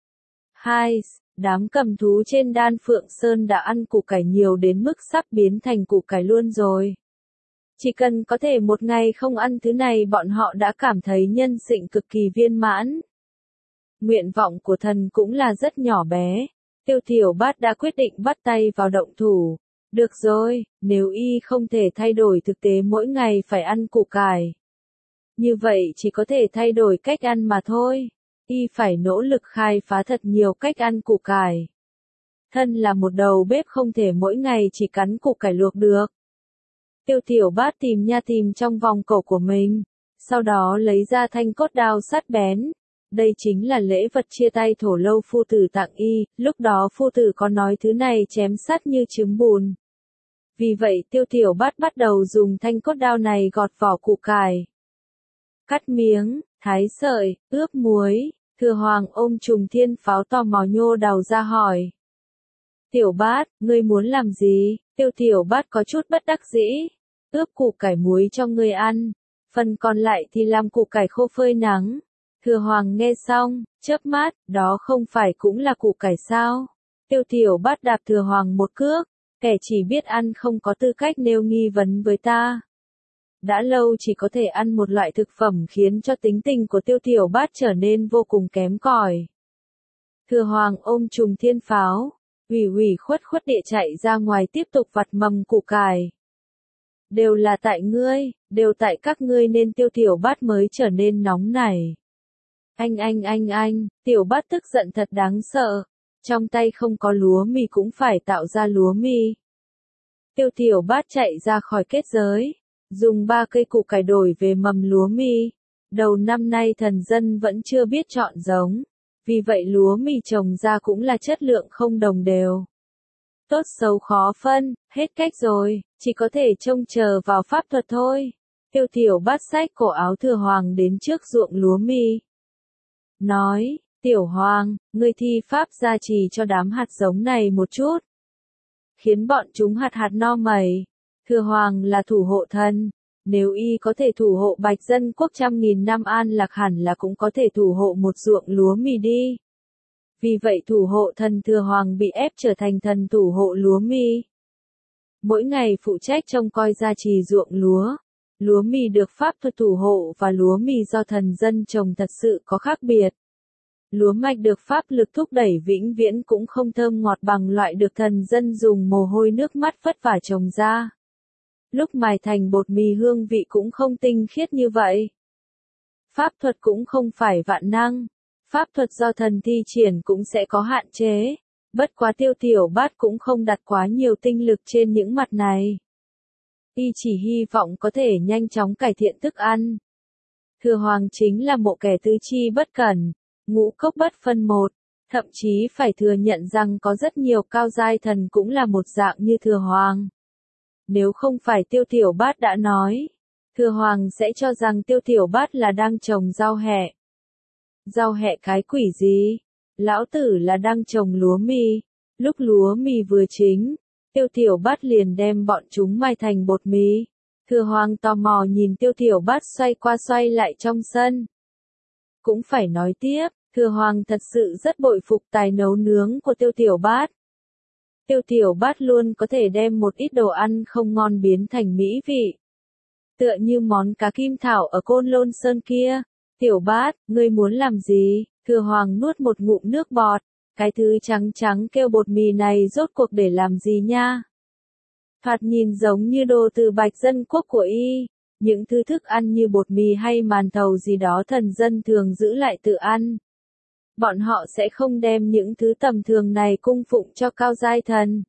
2. Đám cầm thú trên Đan Phượng Sơn đã ăn củ cải nhiều đến mức sắp biến thành củ cải luôn rồi. Chỉ cần có thể một ngày không ăn thứ này bọn họ đã cảm thấy nhân sinh cực kỳ viên mãn. Nguyện vọng của thần cũng là rất nhỏ bé. Tiêu Tiểu Bát đã quyết định bắt tay vào động thủ. Được rồi, nếu y không thể thay đổi thực tế mỗi ngày phải ăn củ cải, như vậy chỉ có thể thay đổi cách ăn mà thôi. Y phải nỗ lực khai phá thật nhiều cách ăn củ cải. Thân là một đầu bếp không thể mỗi ngày chỉ cắn củ cải luộc được. Tiêu Tiểu Bát tìm nha tìm trong vòng cổ của mình, sau đó lấy ra thanh cốt đao sắt bén. Đây chính là lễ vật chia tay Thổ Lâu phu tử tặng y, lúc đó phu tử có nói thứ này chém sắt như trứng bùn. Vì vậy Tiêu Tiểu Bát bắt đầu dùng thanh cốt đao này gọt vỏ củ cải. Cắt miếng, thái sợi, ướp muối. Thừa Hoàng ôm trùng thiên pháo tò mò nhô đầu ra hỏi. Tiểu Bát, ngươi muốn làm gì? Tiêu Tiểu Bát có chút bất đắc dĩ. Ướp củ cải muối cho ngươi ăn, phần còn lại thì làm củ cải khô phơi nắng. Thừa Hoàng nghe xong, chớp mắt, đó không phải cũng là củ cải sao? Tiêu Tiểu Bát đạp Thừa Hoàng một cước, kẻ chỉ biết ăn không có tư cách nêu nghi vấn với ta. Đã lâu chỉ có thể ăn một loại thực phẩm khiến cho tính tình của Tiêu Tiểu Bát trở nên vô cùng kém cỏi. Thừa Hoàng ôm trùng thiên pháo, ủy khuất địa chạy ra ngoài tiếp tục vặt mầm củ cải. Đều là tại ngươi, đều tại các ngươi nên Tiêu Tiểu Bát mới trở nên nóng nảy. Anh, Tiểu Bát tức giận thật đáng sợ, trong tay không có lúa mì cũng phải tạo ra lúa mì. Tiêu Tiểu Bát chạy ra khỏi kết giới, dùng 3 cây củ cải đổi về mầm lúa mì. Đầu năm nay thần dân vẫn chưa biết chọn giống, vì vậy lúa mì trồng ra cũng là chất lượng không đồng đều. Tốt xấu khó phân, hết cách rồi, chỉ có thể trông chờ vào pháp thuật thôi. Tiêu Tiểu Bát xách cổ áo Thừa Hoàng đến trước ruộng lúa mì. Nói, Tiểu Hoàng, ngươi thi pháp gia trì cho đám hạt giống này một chút. Khiến bọn chúng hạt no mẩy. Thừa Hoàng là thủ hộ thần. Nếu y có thể thủ hộ Bạch Dân quốc 100.000 năm an lạc hẳn là cũng có thể thủ hộ một ruộng lúa mì đi. Vì vậy thủ hộ thần Thừa Hoàng bị ép trở thành thần thủ hộ lúa mì. Mỗi ngày phụ trách trông coi gia trì ruộng lúa. Lúa mì được pháp thuật thủ hộ và lúa mì do thần dân trồng thật sự có khác biệt. Lúa mạch được pháp lực thúc đẩy vĩnh viễn cũng không thơm ngọt bằng loại được thần dân dùng mồ hôi nước mắt vất vả trồng ra. Lúc mài thành bột mì hương vị cũng không tinh khiết như vậy. Pháp thuật cũng không phải vạn năng. Pháp thuật do thần thi triển cũng sẽ có hạn chế. Bất quá Tiêu Tiểu Bát cũng không đặt quá nhiều tinh lực trên những mặt này. Y chỉ hy vọng có thể nhanh chóng cải thiện thức ăn. Thừa Hoàng chính là một kẻ tứ chi bất cẩn, ngũ cốc bất phân một, thậm chí phải thừa nhận rằng có rất nhiều cao giai thần cũng là một dạng như Thừa Hoàng. Nếu không phải Tiêu Tiểu Bát đã nói, Thừa Hoàng sẽ cho rằng Tiêu Tiểu Bát là đang trồng rau hẹ. Rau hẹ cái quỷ gì? Lão tử là đang trồng lúa mì. Lúc lúa mì vừa chín, Tiêu Tiểu Bát liền đem bọn chúng mài thành bột mì. Thừa Hoàng tò mò nhìn Tiêu Tiểu Bát xoay qua xoay lại trong sân. Cũng phải nói tiếp, Thừa Hoàng thật sự rất bội phục tài nấu nướng của Tiêu Tiểu Bát. Tiêu Tiểu Bát luôn có thể đem một ít đồ ăn không ngon biến thành mỹ vị. Tựa như món cá kim thảo ở Côn Lôn Sơn kia. Tiểu Bát, ngươi muốn làm gì? Thừa Hoàng nuốt một ngụm nước bọt. Cái thứ trắng trắng kêu bột mì này rốt cuộc để làm gì nha? Thoạt nhìn giống như đồ từ Bạch Dân quốc của y. Những thứ thức ăn như bột mì hay màn thầu gì đó thần dân thường giữ lại tự ăn. Bọn họ sẽ không đem những thứ tầm thường này cung phụng cho cao giai thần.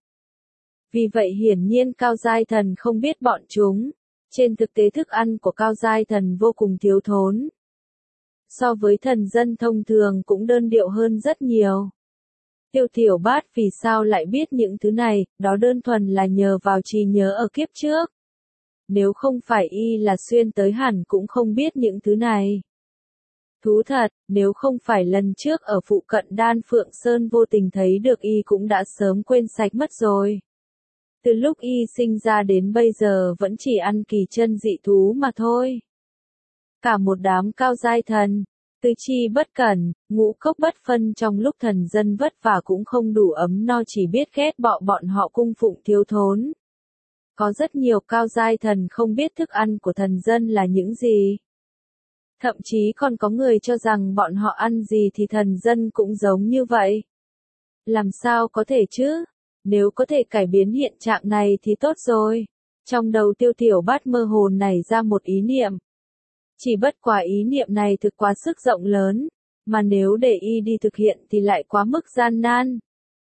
Vì vậy hiển nhiên cao giai thần không biết bọn chúng. Trên thực tế thức ăn của cao giai thần vô cùng thiếu thốn. So với thần dân thông thường cũng đơn điệu hơn rất nhiều. Tiêu Tiểu Bát vì sao lại biết những thứ này, đó đơn thuần là nhờ vào trí nhớ ở kiếp trước. Nếu không phải y là xuyên tới hẳn cũng không biết những thứ này. Thú thật, nếu không phải lần trước ở phụ cận Đan Phượng Sơn vô tình thấy được y cũng đã sớm quên sạch mất rồi. Từ lúc y sinh ra đến bây giờ vẫn chỉ ăn kỳ chân dị thú mà thôi. Cả một đám cao giai thần, tứ chi bất cẩn, ngũ cốc bất phân trong lúc thần dân vất vả cũng không đủ ấm no chỉ biết ghét bỏ bọn họ cung phụng thiếu thốn. Có rất nhiều cao giai thần không biết thức ăn của thần dân là những gì. Thậm chí còn có người cho rằng bọn họ ăn gì thì thần dân cũng giống như vậy. Làm sao có thể chứ? Nếu có thể cải biến hiện trạng này thì tốt rồi. Trong đầu Tiêu Tiểu Bát mơ hồ nảy ra một ý niệm. Chỉ bất quá ý niệm này thực quá sức rộng lớn, mà nếu để y đi thực hiện thì lại quá mức gian nan.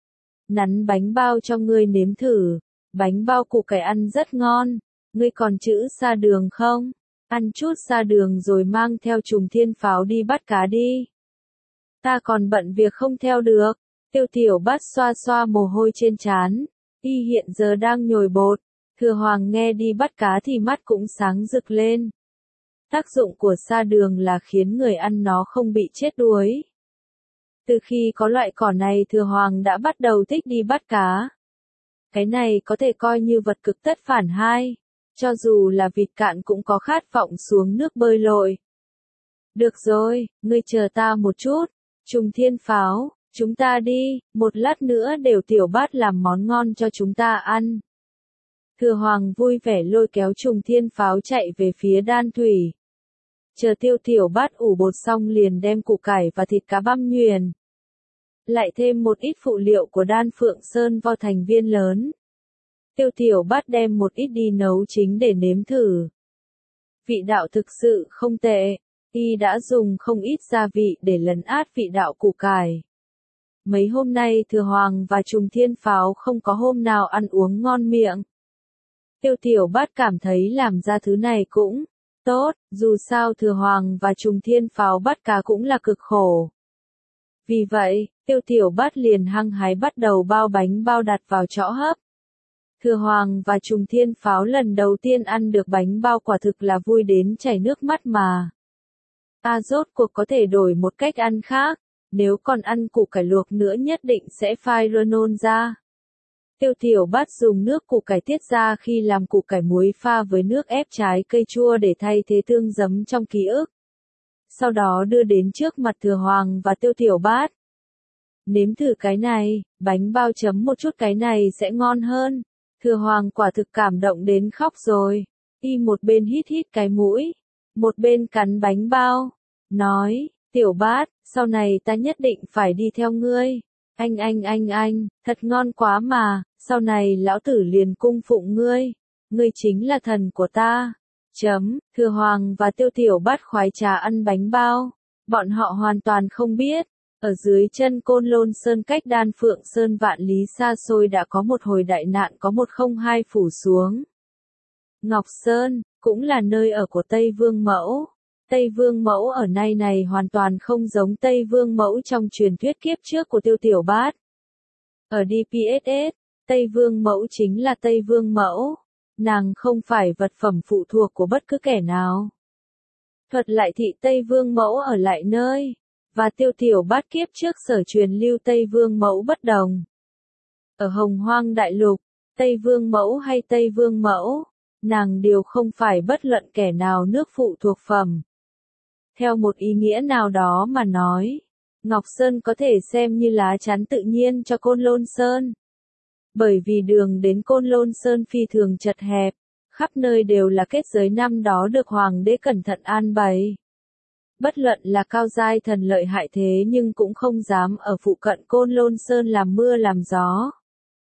Nắn bánh bao cho ngươi nếm thử, bánh bao củ cải ăn rất ngon, ngươi còn chữ sa đường không? Ăn chút sa đường rồi mang theo Trùng Thiên Pháo đi bắt cá đi. Ta còn bận việc không theo được. Tiêu Tiểu Bát xoa xoa mồ hôi trên trán, y hiện giờ đang nhồi bột. Thừa Hoàng nghe đi bắt cá thì mắt cũng sáng rực lên. Tác dụng của sa đường là khiến người ăn nó không bị chết đuối. Từ khi có loại cỏ này Thừa Hoàng đã bắt đầu thích đi bắt cá. Cái này có thể coi như vật cực tất phản hai. Cho dù là vịt cạn cũng có khát vọng xuống nước bơi lội. Được rồi, ngươi chờ ta một chút. Trùng Thiên Pháo, chúng ta đi, một lát nữa đều Tiểu Bát làm món ngon cho chúng ta ăn. Thừa Hoàng vui vẻ lôi kéo Trùng Thiên Pháo chạy về phía Đan Thủy. Chờ Tiêu Tiểu Bát ủ bột xong liền đem củ cải và thịt cá băm nhuyễn. Lại thêm một ít phụ liệu của Đan Phượng Sơn vo thành viên lớn. Tiêu Tiểu Bát đem một ít đi nấu chính để nếm thử. Vị đạo thực sự không tệ, y đã dùng không ít gia vị để lấn át vị đạo củ cải. Mấy hôm nay Thừa Hoàng và Trùng Thiên Pháo không có hôm nào ăn uống ngon miệng. Tiêu Tiểu Bát cảm thấy làm ra thứ này cũng tốt, dù sao Thừa Hoàng và Trùng Thiên Pháo bắt cá cũng là cực khổ. Vì vậy, Tiêu Tiểu Bát liền hăng hái bắt đầu bao bánh bao đặt vào chõ hấp. Thừa Hoàng và Trùng Thiên Pháo lần đầu tiên ăn được bánh bao quả thực là vui đến chảy nước mắt mà. Rốt cuộc có thể đổi một cách ăn khác, nếu còn ăn củ cải luộc nữa nhất định sẽ phai nôn ra. Tiêu Tiểu Bát dùng nước củ cải tiết ra khi làm củ cải muối pha với nước ép trái cây chua để thay thế tương giấm trong ký ức. Sau đó đưa đến trước mặt Thừa Hoàng và Tiêu Tiểu Bát. Nếm thử cái này, bánh bao chấm một chút cái này sẽ ngon hơn. Thừa Hoàng quả thực cảm động đến khóc rồi. Y một bên hít hít cái mũi, một bên cắn bánh bao. Nói, Tiểu Bát, sau này ta nhất định phải đi theo ngươi. Anh, thật ngon quá mà, sau này lão tử liền cung phụng ngươi. Ngươi chính là thần của ta. Thừa Hoàng và Tiêu Tiểu Bát khoái trá ăn bánh bao. Bọn họ hoàn toàn không biết. Ở dưới chân Côn Lôn Sơn cách Đan Phượng Sơn vạn lý xa xôi đã có một hồi đại nạn có 102 phủ xuống. Ngọc Sơn, cũng là nơi ở của Tây Vương Mẫu. Tây Vương Mẫu ở nay này hoàn toàn không giống Tây Vương Mẫu trong truyền thuyết kiếp trước của Tiêu Tiểu Bát. Ở DPSS, Tây Vương Mẫu chính là Tây Vương Mẫu. Nàng không phải vật phẩm phụ thuộc của bất cứ kẻ nào. Thuật lại thị Tây Vương Mẫu ở lại nơi. Và Tiêu Tiểu Bát kiếp trước sở truyền lưu Tây Vương Mẫu bất đồng. Ở Hồng Hoang Đại Lục, Tây Vương Mẫu hay Tây Vương Mẫu, nàng đều không phải bất luận kẻ nào nước phụ thuộc phẩm. Theo một ý nghĩa nào đó mà nói, Ngọc Sơn có thể xem như lá chắn tự nhiên cho Côn Lôn Sơn. Bởi vì đường đến Côn Lôn Sơn phi thường chật hẹp, khắp nơi đều là kết giới năm đó được Hoàng đế cẩn thận an bày. Bất luận là cao giai thần lợi hại thế nhưng cũng không dám ở phụ cận Côn Lôn Sơn làm mưa làm gió.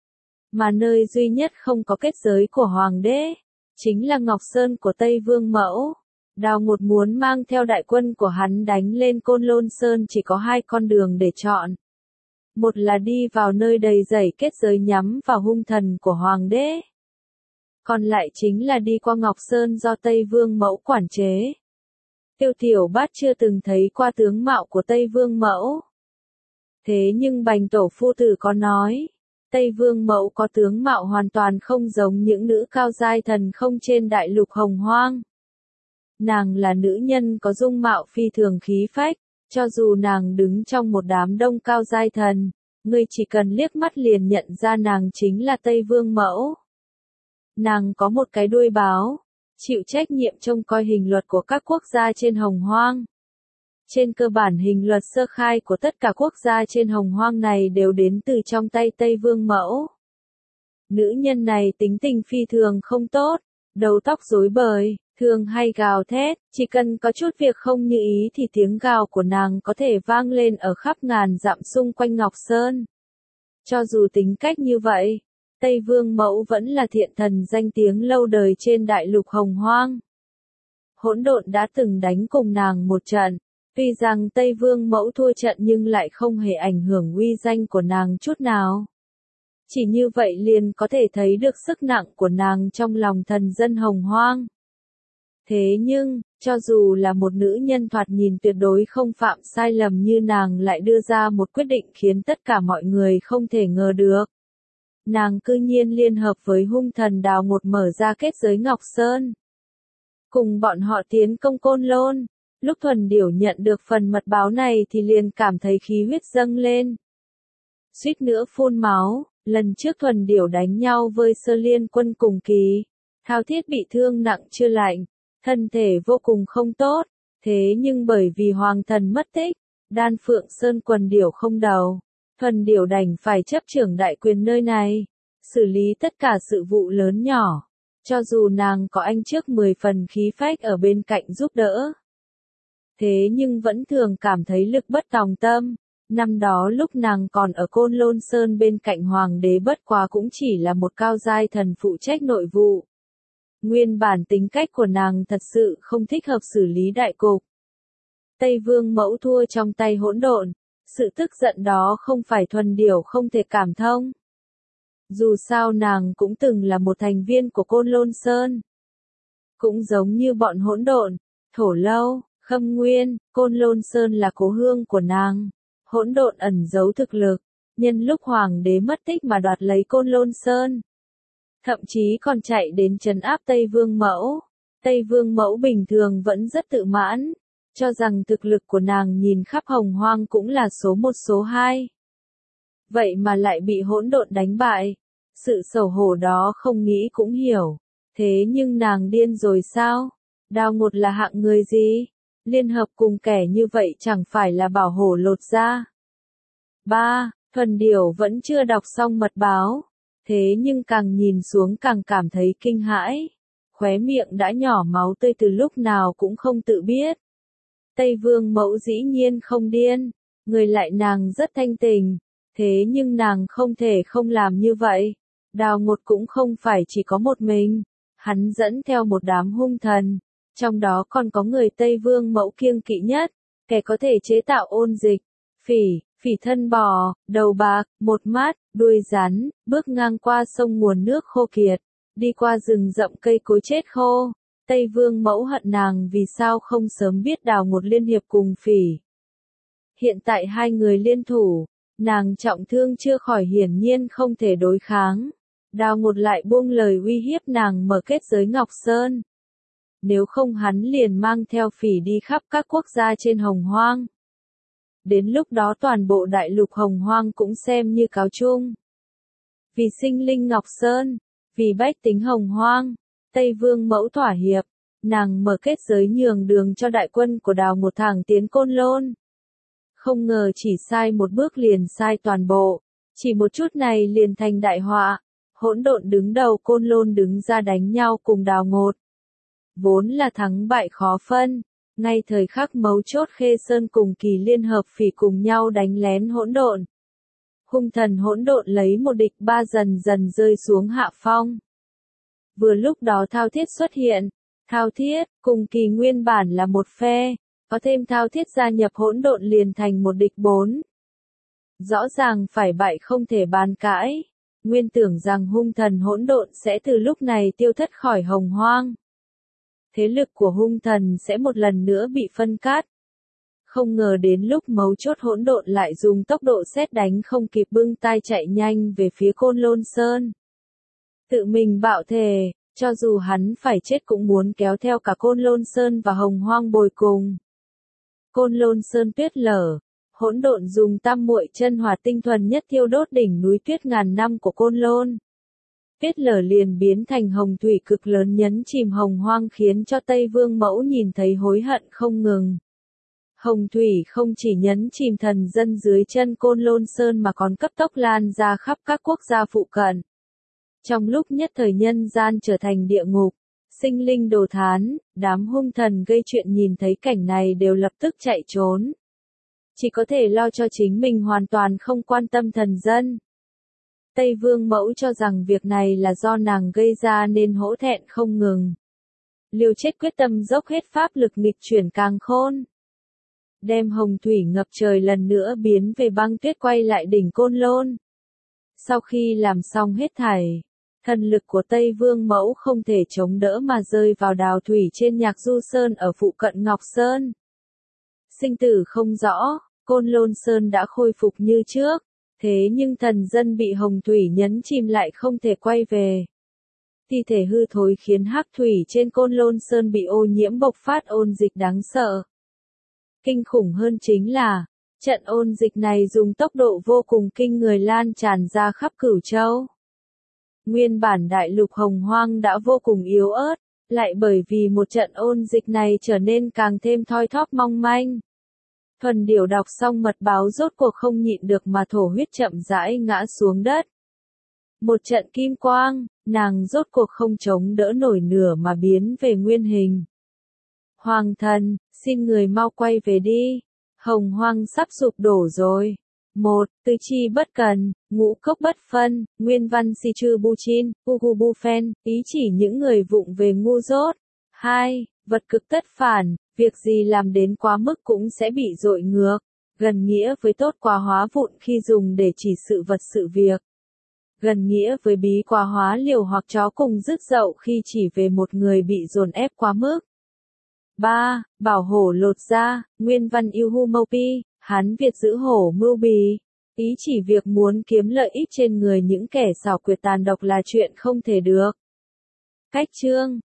Mà nơi duy nhất không có kết giới của Hoàng đế, chính là Ngọc Sơn của Tây Vương Mẫu. Đào Ngột muốn mang theo đại quân của hắn đánh lên Côn Lôn Sơn chỉ có hai con đường để chọn. Một là đi vào nơi đầy dẫy kết giới nhắm vào hung thần của Hoàng đế. Còn lại chính là đi qua Ngọc Sơn do Tây Vương Mẫu quản chế. Tiêu Tiểu Bát chưa từng thấy qua tướng mạo của Tây Vương Mẫu. Thế nhưng Bành tổ phu tử có nói, Tây Vương Mẫu có tướng mạo hoàn toàn không giống những nữ cao giai thần không trên đại lục hồng hoang. Nàng là nữ nhân có dung mạo phi thường khí phách, cho dù nàng đứng trong một đám đông cao giai thần, ngươi chỉ cần liếc mắt liền nhận ra nàng chính là Tây Vương Mẫu. Nàng có một cái đuôi báo, chịu trách nhiệm trông coi hình luật của các quốc gia trên hồng hoang. Trên cơ bản hình luật sơ khai của tất cả quốc gia trên hồng hoang này đều đến từ trong tay Tây Vương Mẫu. Nữ nhân này tính tình phi thường không tốt, đầu tóc rối bời, thường hay gào thét, chỉ cần có chút việc không như ý thì tiếng gào của nàng có thể vang lên ở khắp ngàn dặm xung quanh Ngọc Sơn. Cho dù tính cách như vậy, Tây Vương Mẫu vẫn là thiện thần danh tiếng lâu đời trên đại lục hồng hoang. Hỗn độn đã từng đánh cùng nàng một trận, tuy rằng Tây Vương Mẫu thua trận nhưng lại không hề ảnh hưởng uy danh của nàng chút nào. Chỉ như vậy liền có thể thấy được sức nặng của nàng trong lòng thần dân hồng hoang. Thế nhưng, cho dù là một nữ nhân thoạt nhìn tuyệt đối không phạm sai lầm như nàng lại đưa ra một quyết định khiến tất cả mọi người không thể ngờ được. Nàng cư nhiên liên hợp với hung thần Đào Ngột mở ra kết giới Ngọc Sơn. Cùng bọn họ tiến công Côn Lôn, lúc Thuần Điểu nhận được phần mật báo này thì liền cảm thấy khí huyết dâng lên. Suýt nữa phun máu, lần trước Thuần Điểu đánh nhau với Sơ Liên Quân cùng kỳ, Thao Thiết bị thương nặng chưa lành, thân thể vô cùng không tốt, thế nhưng bởi vì Hoàng Thần mất tích, Đan Phượng Sơn Quần Điểu không đầu, Thuần Điểu đành phải chấp trưởng đại quyền nơi này, xử lý tất cả sự vụ lớn nhỏ, cho dù nàng có anh trước 10 phần khí phách ở bên cạnh giúp đỡ. Thế nhưng vẫn thường cảm thấy lực bất tòng tâm, năm đó lúc nàng còn ở Côn Lôn Sơn bên cạnh Hoàng đế bất quá cũng chỉ là một cao giai thần phụ trách nội vụ. Nguyên bản tính cách của nàng thật sự không thích hợp xử lý đại cục. Tây Vương Mẫu thua trong tay hỗn độn, sự tức giận đó không phải Thuần Điểu không thể cảm thông. Dù sao nàng cũng từng là một thành viên của Côn Lôn Sơn. Cũng giống như bọn hỗn độn, Thổ Lâu, Khâm Nguyên, Côn Lôn Sơn là cố hương của nàng. Hỗn độn ẩn giấu thực lực, nhân lúc Hoàng đế mất tích mà đoạt lấy Côn Lôn Sơn. Thậm chí còn chạy đến trấn áp Tây Vương Mẫu. Tây Vương Mẫu bình thường vẫn rất tự mãn, cho rằng thực lực của nàng nhìn khắp hồng hoang cũng là số 1 số 2. Vậy mà lại bị hỗn độn đánh bại. Sự xấu hổ đó không nghĩ cũng hiểu. Thế nhưng nàng điên rồi sao? Đào Ngột là hạng người gì? Liên hợp cùng kẻ như vậy chẳng phải là bảo hổ lột da. 3. Thuần Điểu vẫn chưa đọc xong mật báo. Thế nhưng càng nhìn xuống càng cảm thấy kinh hãi. Khóe miệng đã nhỏ máu tươi từ lúc nào cũng không tự biết. Tây Vương Mẫu dĩ nhiên không điên. Người lại nàng rất thanh tình. Thế nhưng nàng không thể không làm như vậy. Đào Ngột cũng không phải chỉ có một mình. Hắn dẫn theo một đám hung thần. Trong đó còn có người Tây Vương Mẫu kiêng kỵ nhất. Kẻ có thể chế tạo ôn dịch. Phỉ thân bò, đầu bạc, một mắt, đuôi rắn, bước ngang qua sông nguồn nước khô kiệt. Đi qua rừng rậm cây cối chết khô. Tây Vương Mẫu hận nàng vì sao không sớm biết Đào Ngột liên hiệp cùng Phỉ. Hiện tại hai người liên thủ. Nàng trọng thương chưa khỏi hiển nhiên không thể đối kháng. Đào Ngột lại buông lời uy hiếp nàng mở kết giới Ngọc Sơn. Nếu không hắn liền mang theo Phỉ đi khắp các quốc gia trên hồng hoang. Đến lúc đó toàn bộ đại lục hồng hoang cũng xem như cáo chung. Vì sinh linh Ngọc Sơn, vì bách tính hồng hoang, Tây Vương Mẫu thỏa hiệp, nàng mở kết giới nhường đường cho đại quân của Đào Ngột thẳng tiến Côn Lôn. Không ngờ chỉ sai một bước liền sai toàn bộ, chỉ một chút này liền thành đại họa. Hỗn độn đứng đầu Côn Lôn đứng ra đánh nhau cùng Đào Ngột. Vốn là thắng bại khó phân, ngay thời khắc mấu chốt Khê Sơn cùng Kỳ liên hợp Phỉ cùng nhau đánh lén hỗn độn. Hung thần hỗn độn lấy một địch ba dần dần rơi xuống hạ phong. Vừa lúc đó Thao Thiết xuất hiện. Thao Thiết cùng Kỳ nguyên bản là một phe, có thêm Thao Thiết gia nhập hỗn độn liền thành một địch 4. Rõ ràng phải bại không thể bàn cãi. Nguyên tưởng rằng hung thần hỗn độn sẽ từ lúc này tiêu thất khỏi hồng hoang. Thế lực của hung thần sẽ một lần nữa bị phân cắt. Không ngờ đến lúc mấu chốt hỗn độn lại dùng tốc độ sét đánh không kịp bưng tay chạy nhanh về phía Côn Lôn Sơn. Tự mình bạo thề, cho dù hắn phải chết cũng muốn kéo theo cả Côn Lôn Sơn và Hồng Hoang bồi cùng. Côn Lôn Sơn tuyết lở, hỗn độn dùng tam muội chân hỏa tinh thuần nhất thiêu đốt đỉnh núi tuyết ngàn năm của Côn Lôn. Tuyết lở liền biến thành hồng thủy cực lớn nhấn chìm Hồng Hoang khiến cho Tây Vương Mẫu nhìn thấy hối hận không ngừng. Hồng thủy không chỉ nhấn chìm thần dân dưới chân Côn Lôn Sơn mà còn cấp tốc lan ra khắp các quốc gia phụ cận. Trong lúc nhất thời nhân gian trở thành địa ngục, sinh linh đồ thán, đám hung thần gây chuyện nhìn thấy cảnh này đều lập tức chạy trốn. Chỉ có thể lo cho chính mình hoàn toàn không quan tâm thần dân. Tây Vương Mẫu cho rằng việc này là do nàng gây ra nên hổ thẹn không ngừng. Liều chết quyết tâm dốc hết pháp lực nghịch chuyển càn khôn. Đem hồng thủy ngập trời lần nữa biến về băng tuyết quay lại đỉnh Côn Lôn. Sau khi làm xong hết thảy, thần lực của Tây Vương Mẫu không thể chống đỡ mà rơi vào đào thủy trên Nhạc Du Sơn ở phụ cận Ngọc Sơn. Sinh tử không rõ, Côn Lôn Sơn đã khôi phục như trước, thế nhưng thần dân bị hồng thủy nhấn chìm lại không thể quay về. Thi thể hư thối khiến hắc thủy trên Côn Lôn Sơn bị ô nhiễm bộc phát ôn dịch đáng sợ. Kinh khủng hơn chính là, trận ôn dịch này dùng tốc độ vô cùng kinh người lan tràn ra khắp Cửu Châu. Nguyên bản đại lục Hồng Hoang đã vô cùng yếu ớt, lại bởi vì một trận ôn dịch này trở nên càng thêm thoi thóp mong manh. Thuần Điểu đọc xong mật báo rốt cuộc không nhịn được mà thổ huyết chậm rãi ngã xuống đất. Một trận kim quang, nàng rốt cuộc không chống đỡ nổi nửa mà biến về nguyên hình. Hoàng thần, xin người mau quay về đi. Hồng Hoang sắp sụp đổ rồi. 1. Tứ chi bất cần, ngũ cốc bất phân, nguyên văn si chư bu chin, ugu bu phen, ý chỉ những người vụng về ngu dốt. 2. Vật cực tất phản, việc gì làm đến quá mức cũng sẽ bị dội ngược. Gần nghĩa với tốt quá hóa vụn khi dùng để chỉ sự vật sự việc. Gần nghĩa với bí quá hóa liều hoặc chó cùng rứt dậu khi chỉ về một người bị dồn ép quá mức. 3. Bảo hổ lột da, nguyên văn yêu hu mâu pi, Hán Việt giữ hổ mưu bì. Ý chỉ việc muốn kiếm lợi ích trên người những kẻ xảo quyệt tàn độc là chuyện không thể được. Cách chương